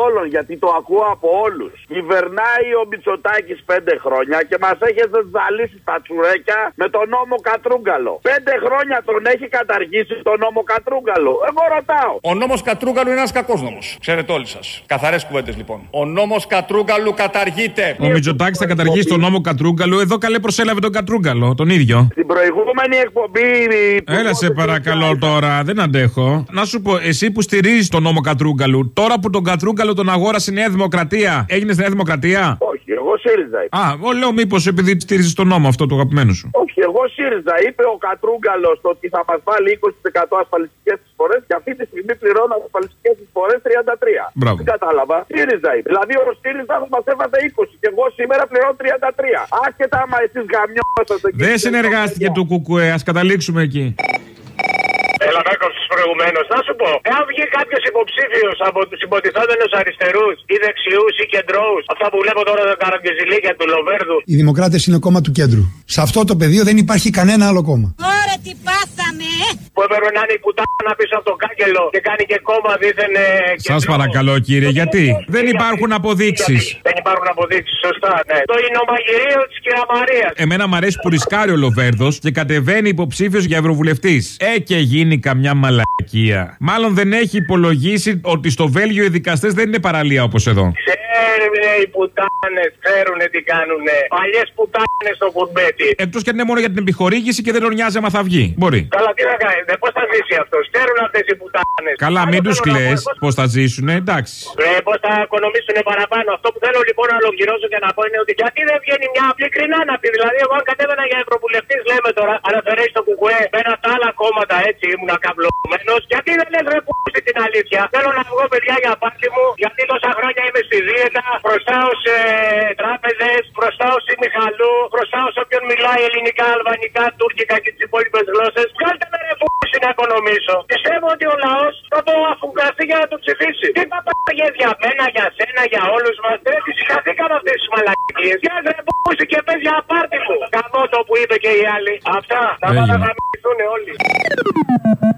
γιατί το ακούω από όλους. Κυβερνάει ο Μητσοτάκης 5 χρόνια και μας έχετε ζαλίσει τα τσουρέκια με τον νόμο Κατρούγκαλο. 5 χρόνια τον έχει καταργήσει τον νόμο Κατρούγκαλο. Εγώ ρωτάω. Ο νόμος Κατρούγκαλου είναι ένας κακός νόμος. Ξέρετε όλοι σας. Καθαρές κουβέντες λοιπόν. Ο νόμος Κατρούγκαλου καταργείται. Ο Μητσοτάκης θα καταργήσει τον νόμο Κατρούγκαλου. Εδώ καλέ προσέλαβε τον Κατρούγκαλο, τον ίδιο. Στην προηγούμενη εκπομπή. Έλα σε παρακαλώ τώρα, δεν αντέχω. Να σου πω, εσύ που στηρίζεις τον νόμο Κατρούγκαλου, τώρα που τον Κατρούγκαλο τον αγόρασε η Νέα Δημοκρατία, έγινες Νέα Δημοκρατία? Όχι, εγώ ΣΥΡΙΖΑ. Λέω μήπως επειδή στηρίζεις τον νόμο αυτό το αγαπημένο σου. Όχι, εγώ ΣΥΡΙΖΑ. Είπε ο Κατρούγκαλος ότι θα μας βάλει 20% ασφαλιστικές εισφορές και αυτή τη στιγμή πληρώνω ασφαλιστικές εισφορές 33. Μπράβο. Δεν κατάλαβα. ΣΥΡΙΖΑ είπε. Δηλαδή ο ΣΥΡΙΖΑ θα μας έβαζε 20 και εγώ σήμερα πληρώνω 33. Άσχετα άμα εσείς γαμιώσατε. Δεν συνεργάστηκε το ΚΚΕ, ας καταλήξουμε εκεί. Έλα, με έκοψες προηγουμένως. Να σου πω, εάν βγει κάποιος υποψήφιος από τους υποτιθόμενους αριστερούς ή δεξιούς ή κεντρώους, αυτά που βλέπω τώρα τα καραγκεζιλίκια του Λοβέρδου. Οι Δημοκράτες είναι κόμμα του κέντρου. Σε αυτό το πεδίο δεν υπάρχει κανένα άλλο κόμμα. Ωραία, τι πάθαμε! Που έπρεπε να είναι η πουτάνα πίσω από τον κάγκελο και κάνει και κόμμα δίθεν. Σας παρακαλώ κύριε, γιατί δεν υπάρχουν αποδείξεις. Δεν υπάρχουν αποδείξεις, σωστά, ναι. Το εινομαγειρίο της κυρία Μαρίας. Εμένα μου αρέσει που ρισκάρει ο Λοβέρδος και κατεβαίνει υποψήφιος για ευρωβουλευτής. Και γίνει καμιά μαλακία. Μάλλον δεν έχει υπολογίσει ότι στο Βέλγιο οι δικαστές δεν είναι παραλία όπως εδώ. Ξέρουνε οι πουτάνες, ξέρουνε τι κάνουνε. Παλιές πουτάνες στο κουρμπέτι. Εκτός και αν είναι μόνο για την επιχορήγηση και δεν τον νοιάζει άμα θα βγει. Μπορεί. Καλά, τι να κάνετε, πώς θα ζήσει αυτός. Ξέρουν αυτές οι πουτάνες. Καλά, μην τους κλαις πώς θα ζήσουνε, εντάξει. Πώς θα οικονομήσουνε παραπάνω. Αυτό που θέλω λοιπόν να ολοκληρώσω και να πω είναι ότι γιατί δεν βγαίνει μια απλή κρινάναπη. Δηλαδή, εγώ αν κατέβαινα για ευρωβουλευτής, λέμε τώρα, αναφερέει στο ΚΚΕ, πέρα τα άλλα κόμματα έτσι ήμουν καυλωμένος. Γιατί δεν λες ρε πούστη την αλήθεια. Θέλω να βγω παιδιά για πάρτι μου, γιατί τόσα χρόνια είμαι στη δίαιτα, χρωστάω σε τράπεζες, χρωστάω σε Μιχαλού, χρωστάω σε όποιον μιλάει ελληνικά, αλβανικά, τουρκικά και τις υπόλοιπες γλώσσες. Βγάλτε με ρε πούστη να οικονομήσω. Πιστεύω ότι ο λαός θα το αφουγκραστεί για να το ψηφίσει. Τι παπάγες για μένα, για σένα, για όλους μας. Δεν φυσικαθήκαμε αυτές τις μαλακίες. Για ρε πούστη και πες για πάρτι μου. Καμώ το που είπε και οι άλλοι. Αυτά, θα πάνε να γαμηθούν όλοι.